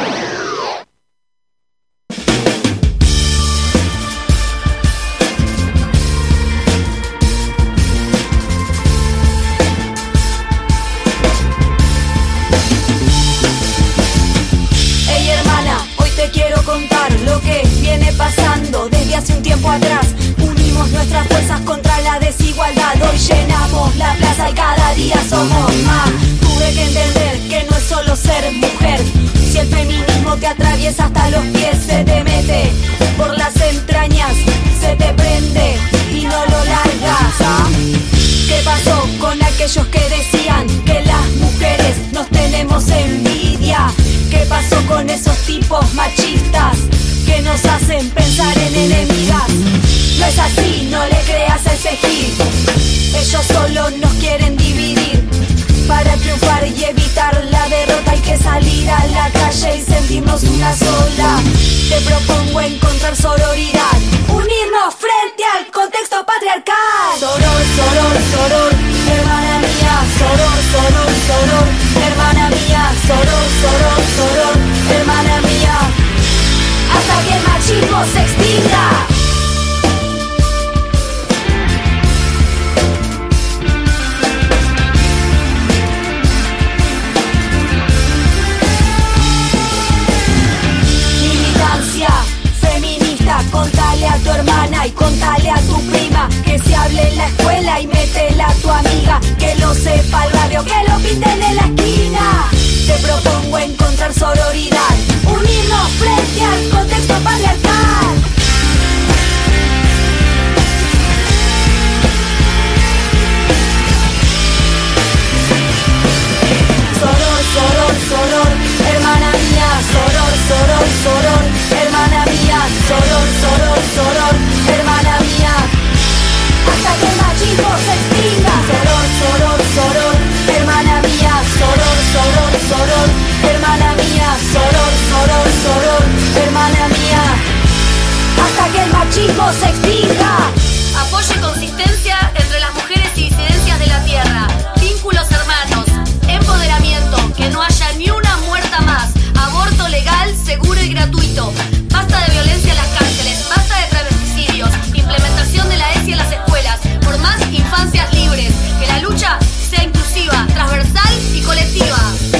Contar lo que viene pasando desde hace un tiempo atrás. Unimos nuestras fuerzas contra la desigualdad. Hoy llenamos la plaza y cada día somos más. Tuve que entender que no es solo ser mujer. Si el feminismo te atraviesa hasta los pies, se te mete por las entrañas, se te prende y no lo largas. ¿Ah? ¿Qué pasó con aquellos que decían que las mujeres nos tenemos envidia? ¿Qué pasó con esos tipos machistas que nos hacen pensar en enemigas? No es así, no le creas a ese gil. Ellos solo nos quieren dividir para triunfar y pinten en la esquina. Te propongo encontrar sororidad, unirnos frente al contexto patriarcal. Soror, soror, soror, hermana mía. Soror, soror, soror, hermana mía. Soror, soror, soror, hermana mía. Hasta que el machismo se extinga. Soror, soror, soror, hermana mía. Soror, soror, soror, hermana mía. Soror, soror, soror, hermana mía. Hasta que el machismo se extinga. Apoyo y consistencia entre las mujeres y disidencias de la tierra. Vínculos hermanos. Empoderamiento. Que no haya ni una muerta más. Aborto legal, seguro y gratuito. Basta de violencia en las cárceles. Basta de travesticidios. Implementación de la ESI en las escuelas. Por más infancias libres. Que la lucha sea inclusiva, transversal y colectiva.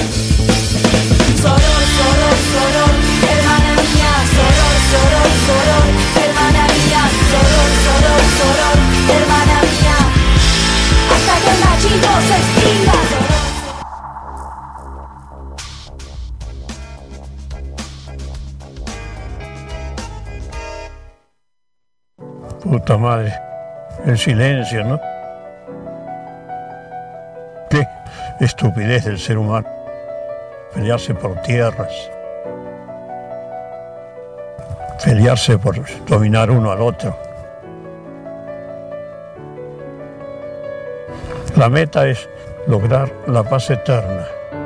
Soror, soror, soror, hermana mía. Soror, soror, soror, hermana mía. Soror, soror, soror, hermana mía. Hasta que el machismo se extinga. Puta madre, el silencio, ¿no? Qué estupidez del ser humano. Pelearse por tierras. Pelearse por dominar uno al otro. La meta es lograr la paz eterna.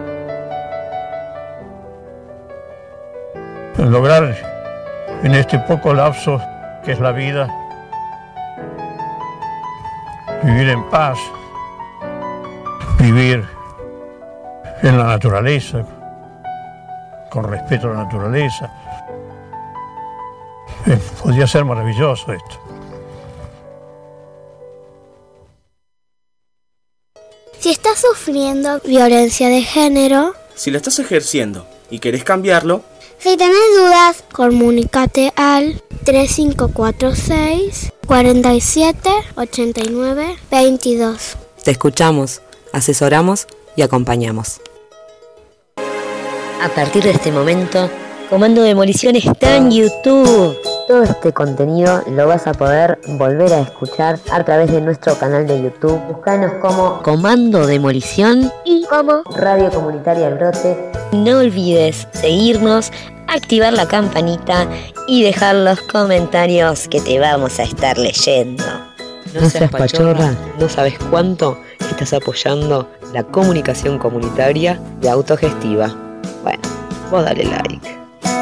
Lograr en este poco lapso que es la vida, vivir en paz, vivir en la naturaleza, con respeto a la naturaleza. Podría ser maravilloso esto. Si estás sufriendo violencia de género, si la estás ejerciendo y querés cambiarlo, si tenés dudas, comunícate al 3546 47 89 22. Te escuchamos, asesoramos y acompañamos. A partir de este momento, Comando Demolición está en YouTube. Todo este contenido lo vas a poder volver a escuchar a través de nuestro canal de YouTube. Búscanos como Comando Demolición y como Radio Comunitaria El Brote. No olvides seguirnos, activar la campanita y dejar los comentarios que te vamos a estar leyendo. No seas pachorra, no sabes cuánto estás apoyando la comunicación comunitaria y autogestiva. Bueno, vos dale like.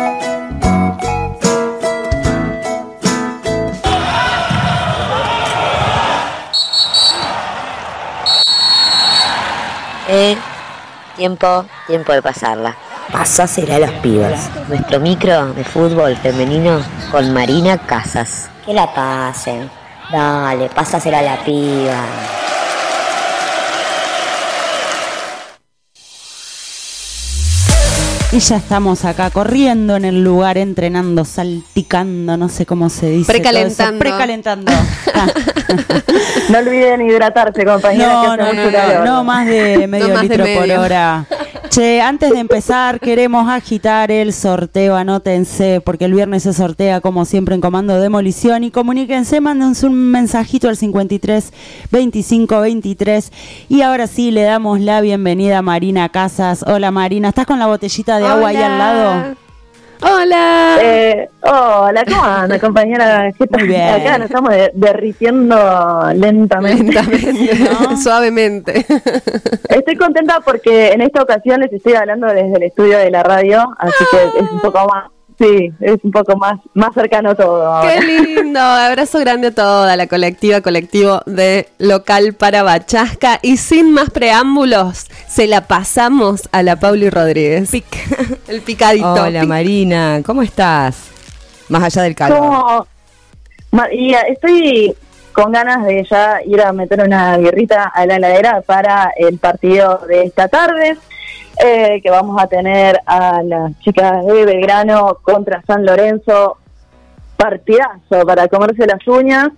Tiempo de pasarla. Pasásela a los pibes. Nuestro micro de fútbol femenino con Marina Casas. Que la pasen. Dale, pásasela a la piba. Y ya estamos acá corriendo en el lugar, entrenando, salticando, no sé cómo se dice. Precalentando. Precalentando. No olviden hidratarse, compañeras. No más de medio litro por hora. Che, antes de empezar queremos agitar el sorteo, anótense, porque el viernes se sortea como siempre en Comando Demolición y comuníquense, mándense un mensajito al 53 25 23 y ahora sí le damos la bienvenida a Marina Casas. Hola Marina, ¿estás con la botellita de agua ahí al lado? Hola. Hola, ¿cómo anda, compañera? Muy bien. Acá nos estamos derritiendo lentamente. ¿No? Suavemente. Estoy contenta porque en esta ocasión les estoy hablando desde el estudio de la radio, así que es un poco más, sí, es un poco más cercano todo ahora. ¡Qué lindo! Abrazo grande a toda la colectivo de Local para Bachasca. Y sin más preámbulos, se la pasamos a la Pauli Rodríguez. El picadito. Hola Marina, ¿cómo estás? Más allá del calor. Y estoy con ganas de ya ir a meter una birrita a la heladera para el partido de esta tarde, que vamos a tener a las chicas de Belgrano contra San Lorenzo. Partidazo para comerse las uñas.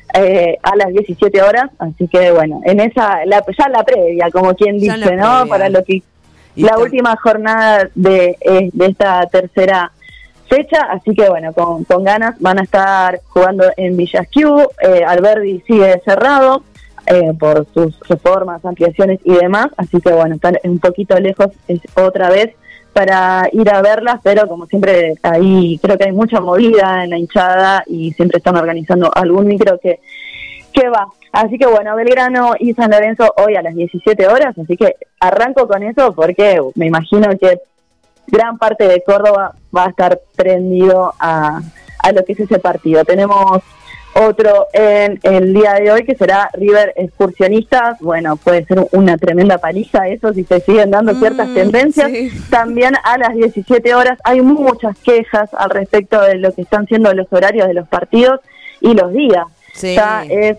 a las 17 horas, así que bueno, en esa, ya la previa, como quien dice, ¿no? Previa. Para lo que la última jornada de esta tercera fecha, así que bueno, con ganas van a estar jugando en Villa Esquiú. Alberdi sigue cerrado por sus reformas, ampliaciones y demás, así que bueno, están un poquito lejos otra vez para ir a verlas, pero como siempre ahí creo que hay mucha movida en la hinchada y siempre están organizando algún micro que va. Así que bueno, Belgrano y San Lorenzo hoy a las 17 horas, así que arranco con eso porque me imagino que gran parte de Córdoba va a estar prendido a lo que es ese partido. Tenemos otro en el día de hoy que será River Excursionistas. Bueno, puede ser una tremenda paliza eso si se siguen dando ciertas tendencias. Sí. También a las 17 horas hay muchas quejas al respecto de lo que están siendo los horarios de los partidos y los días. Sí. Ya es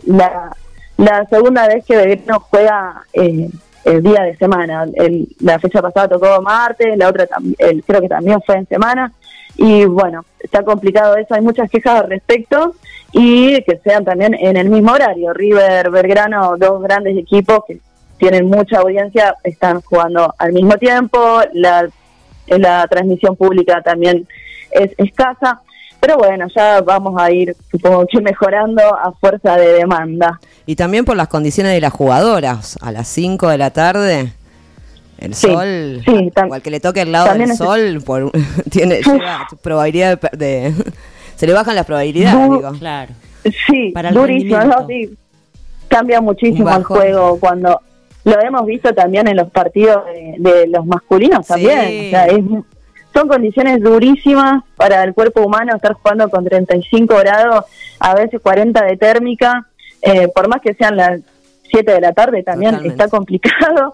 la segunda vez que Belgrano juega el día de semana. La fecha pasada tocó martes, la otra creo que también fue en semana. Y bueno, está complicado eso, hay muchas quejas al respecto y que sean también en el mismo horario. River, Belgrano, dos grandes equipos que tienen mucha audiencia, están jugando al mismo tiempo, la transmisión pública también es escasa, pero bueno, ya vamos a ir, supongo que mejorando a fuerza de demanda. Y también por las condiciones de las jugadas, a las 5 de la tarde... El sol, o al que le toque el lado del sol, lleva probabilidad de se le bajan las probabilidades, digo. Claro. Sí, durísimo, ¿no? Sí. Cambia muchísimo el juego cuando lo hemos visto también en los partidos de los masculinos también. Sí. O sea, son condiciones durísimas para el cuerpo humano estar jugando con 35 grados, a veces 40 de térmica, por más que sean las 7 de la tarde también. Totalmente. Está complicado.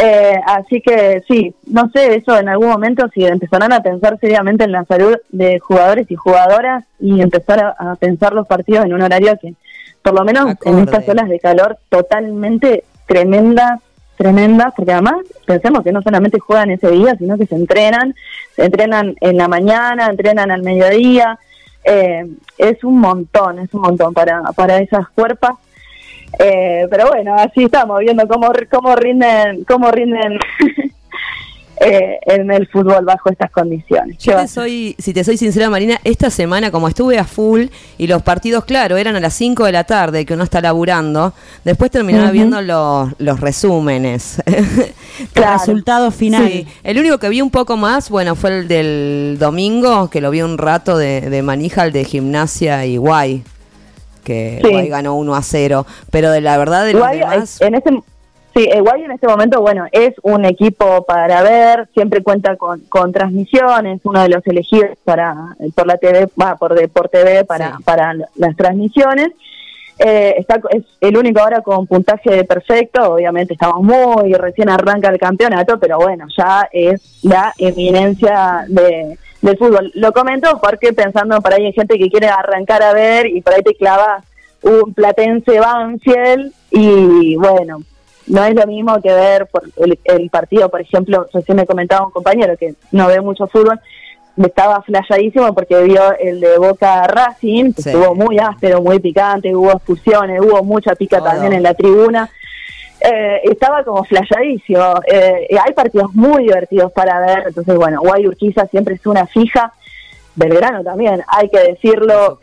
Así que sí, no sé, eso en algún momento si empezarán a pensar seriamente en la salud de jugadores y jugadoras y empezar a pensar los partidos en un horario que por lo menos en estas olas de calor totalmente tremendas, porque además pensemos que no solamente juegan ese día, sino que se entrenan en la mañana, entrenan al mediodía. Es un montón para esas cuerpas. Pero bueno, así estamos viendo cómo rinden en el fútbol bajo estas condiciones. Si te soy sincera, Marina, esta semana como estuve a full y los partidos, claro, eran a las 5 de la tarde que uno está laburando, después terminaba viendo los resúmenes. Claro. El resultado final. Sí. El único que vi un poco más, bueno, fue el del domingo, que lo vi un rato de manija, el de Gimnasia y Guay, que Guay ganó 1-0, pero de la verdad de los demás... Guay en este momento, bueno, es un equipo para ver, siempre cuenta con transmisiones, uno de los elegidos por la TV, por TV para las transmisiones. Es el único ahora con puntaje perfecto, obviamente estamos recién arranca el campeonato, pero bueno, ya es la eminencia del fútbol. Lo comento porque pensando por ahí en gente que quiere arrancar a ver y por ahí te clavas un Platense Banfield y bueno, no es lo mismo que ver el partido, por ejemplo, recién me comentaba un compañero que no ve mucho fútbol, estaba flasheadísimo porque vio el de Boca Racing, que estuvo muy áspero, muy picante, hubo expulsiones, hubo mucha pica también en la tribuna. Estaba como flasheadísimo. Hay partidos muy divertidos para ver, entonces bueno, Guay Urquiza siempre es una fija, Belgrano también, hay que decirlo,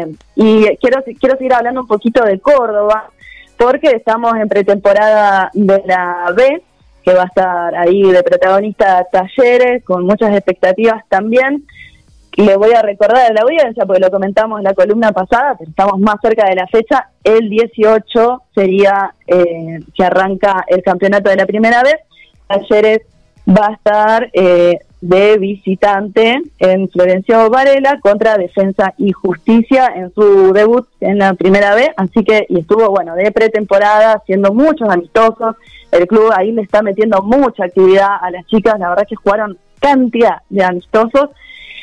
y quiero seguir hablando un poquito de Córdoba, porque estamos en pretemporada de la B, que va a estar ahí de protagonista Talleres, con muchas expectativas también. Le voy a recordar a la audiencia, porque lo comentamos en la columna pasada, pero estamos más cerca de la fecha. El 18 sería que arranca el campeonato de la primera vez. Talleres va a estar de visitante en Florencio Varela contra Defensa y Justicia en su debut en la primera vez. Así que, y estuvo, bueno, de pretemporada, haciendo muchos amistosos. El club ahí le está metiendo mucha actividad a las chicas. La verdad que jugaron cantidad de amistosos.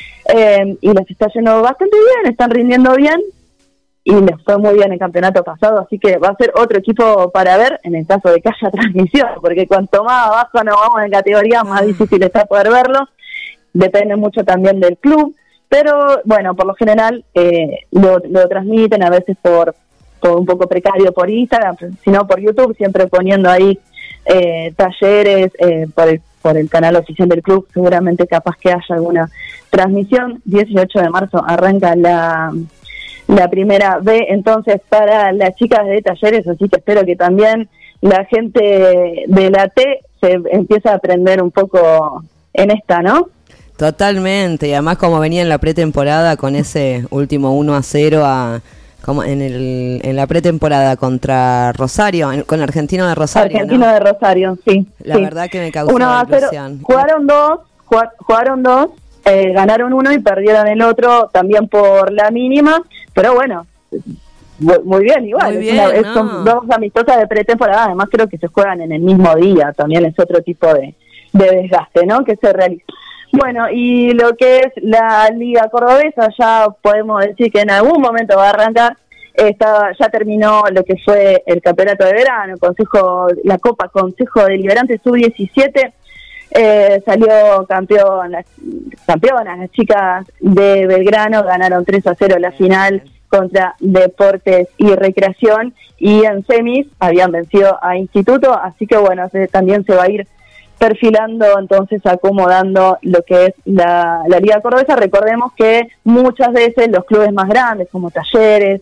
Y les está yendo bastante bien, están rindiendo bien y les fue muy bien el campeonato pasado, así que va a ser otro equipo para ver en el caso de que haya transmisión, porque cuanto más abajo nos vamos en categoría, más difícil está poder verlo. Depende mucho también del club, pero bueno, por lo general lo transmiten a veces por todo un poco precario por Instagram, sino por YouTube, siempre poniendo ahí talleres por el canal oficial del club, seguramente capaz que haya alguna transmisión. 18 de marzo arranca la primera B, entonces, para las chicas de talleres, así que espero que también la gente de la T se empiece a aprender un poco en esta, ¿no? Totalmente, y además como venía en la pretemporada con ese último 1-0 como en la pretemporada contra Rosario, con Argentino de Rosario. Argentino, ¿no? De Rosario, sí. La verdad que me causó ilusión. Jugaron dos, ganaron uno y perdieron el otro también por la mínima, pero bueno, muy bien igual. Muy bien, ¿no? Son dos amistosas de pretemporada, además creo que se juegan en el mismo día, también es otro tipo de desgaste, ¿no?, que se realiza. Bueno, y lo que es la Liga Cordobesa, ya podemos decir que en algún momento va a arrancar. Ya terminó lo que fue el campeonato de verano, la Copa Consejo Deliberante Sub-17, salió campeonas, las chicas de Belgrano ganaron 3-0 la final contra Deportes y Recreación, y en semis habían vencido a Instituto, así que bueno, también se va a ir perfilando, entonces acomodando lo que es la Liga Cordobesa. Recordemos que muchas veces los clubes más grandes, como Talleres,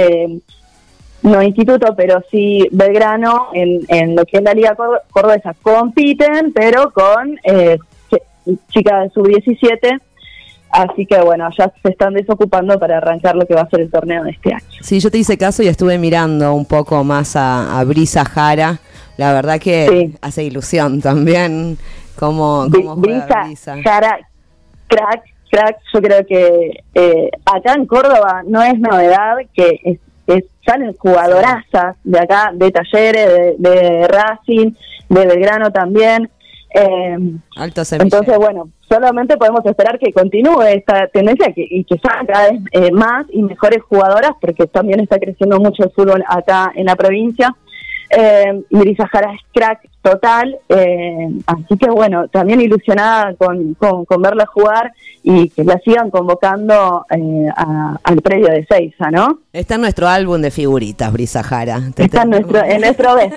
no Instituto, pero sí Belgrano, en lo que es la Liga Cordobesa, compiten, pero con chicas de sub-17, así que bueno, ya se están desocupando para arrancar lo que va a ser el torneo de este año. Sí, yo te hice caso y estuve mirando un poco más a Brisa Jara. La verdad que sí, hace ilusión también cómo juega Brisa Jara, crack. Yo creo que acá en Córdoba no es novedad que salen jugadorazas de acá, de Talleres, de Racing, de Belgrano también. Alto semillero. Entonces, bueno, solamente podemos esperar que continúe esta tendencia y que salgan cada vez más y mejores jugadoras, porque también está creciendo mucho el fútbol acá en la provincia. Y Brisa Jara es crack total, así que bueno, también ilusionada con verla jugar y que la sigan convocando al predio de Seiza, ¿no? Está en nuestro álbum de figuritas, Brisa Jara. Está en nuestro B.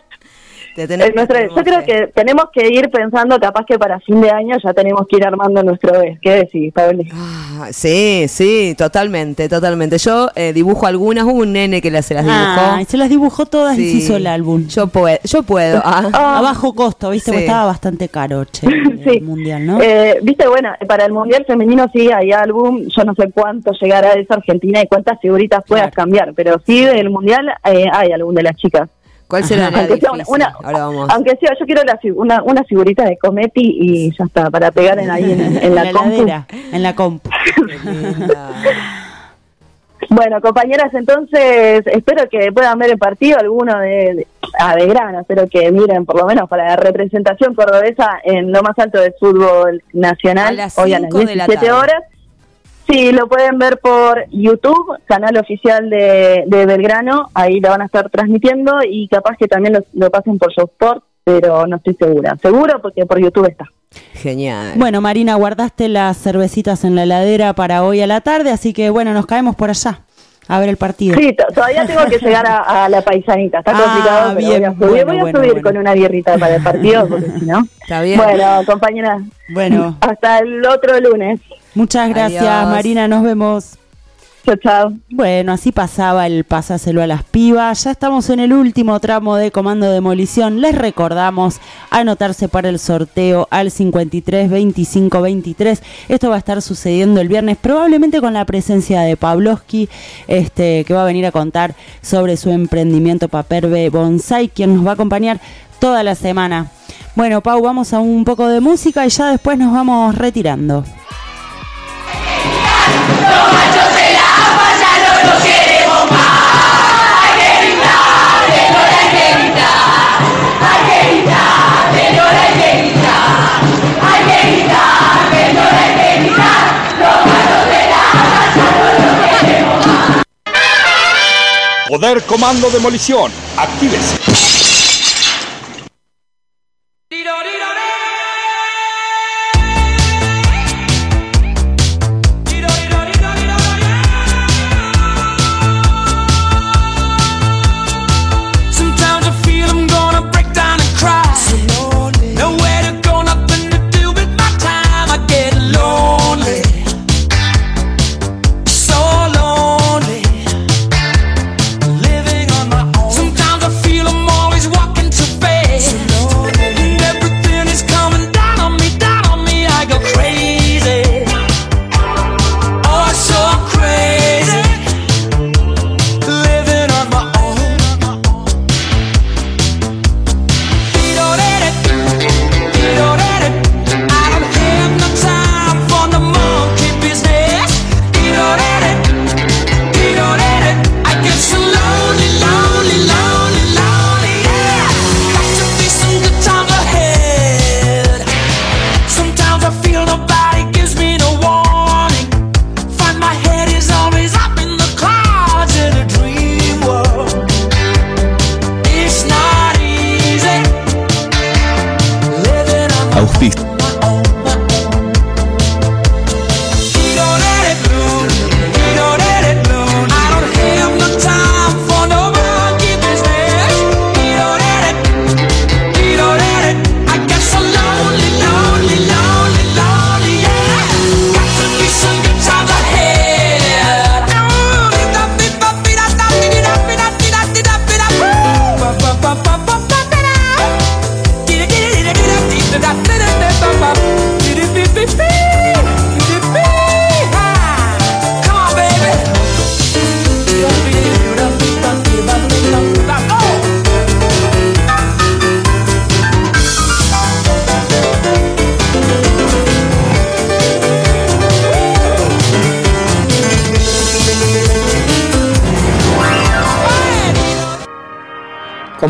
Yo creo que tenemos que ir pensando, capaz que para fin de año ya tenemos que ir armando nuestro B. ¿Qué decís, Pablo? Sí, totalmente. Yo dibujo algunas, hubo un nene que se las dibujó. Se las dibujó todas y se hizo el álbum. Yo puedo. A bajo costo, ¿viste? Porque estaba bastante caro, el mundial, ¿no? Viste, bueno, para el mundial femenino sí hay álbum, yo no sé cuánto llegará a esa Argentina y cuántas figuritas puedas cambiar, pero sí del mundial hay álbum de las chicas. ¿Cuál será la difícil? Ahora vamos. Aunque sea, yo quiero una figurita de Cometti y ya está, para pegar en la compu. En la compu. Bueno, compañeras, entonces espero que puedan ver el partido, alguno de Belgrano, espero que miren por lo menos para la representación cordobesa en lo más alto del fútbol nacional, hoy a las 17 horas. Sí, lo pueden ver por YouTube, canal oficial de Belgrano, ahí lo van a estar transmitiendo y capaz que también lo pasen por Showsport, pero no estoy segura. Seguro porque por YouTube está. Genial. Bueno, Marina, guardaste las cervecitas en la heladera para hoy a la tarde, así que bueno, nos caemos por allá a ver el partido. Sí, todavía tengo que llegar a la paisanita, está complicado, pero voy a subir con una birrita para el partido, porque si no... Está bien. Bueno, compañeras, hasta el otro lunes. Muchas gracias, adiós. Marina, nos vemos. Chao. Bueno, así pasaba el Pásaselo a las Pibas. Ya estamos en el último tramo de Comando Demolición. Les recordamos anotarse para el sorteo al 53 25 23. Esto va a estar sucediendo el viernes, probablemente con la presencia de Pavlovsky, que va a venir a contar sobre su emprendimiento Paperbe Bonsai, quien nos va a acompañar toda la semana. Bueno, Pau, vamos a un poco de música y ya después nos vamos retirando. Los machos de la AFA ya no los queremos más. Hay que gritar, señora, hay que gritar. Hay que gritar, señora, hay que gritar. Hay que gritar, señora, hay que gritar. Los machos de la AFA ya no los queremos más. Poder Comando Demolición, actívese.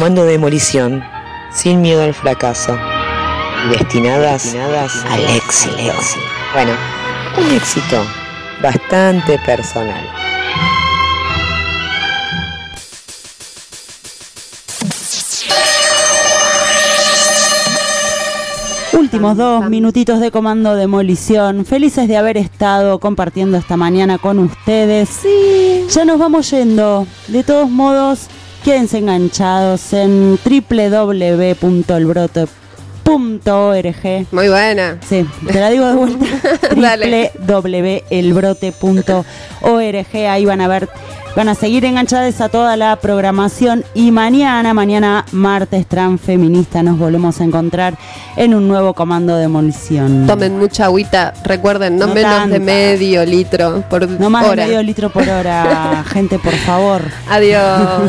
Comando Demolición, sin miedo al fracaso. Destinadas al éxito. Bueno, un éxito bastante personal. Últimos 2 minutitos de Comando Demolición. Felices de haber estado compartiendo esta mañana con ustedes. Sí. Ya nos vamos yendo. De todos modos, quédense enganchados en www.elbrote.org. Muy buena. Sí, te la digo de vuelta. www.elbrote.org. Ahí van a seguir enganchadas a toda la programación. Y mañana martes transfeminista, nos volvemos a encontrar en un nuevo Comando Demolición. Tomen mucha agüita, recuerden, no menos tanta. De medio litro por hora. No más de medio litro por hora, gente, por favor. Adiós.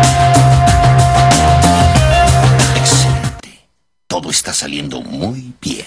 Todo está saliendo muy bien.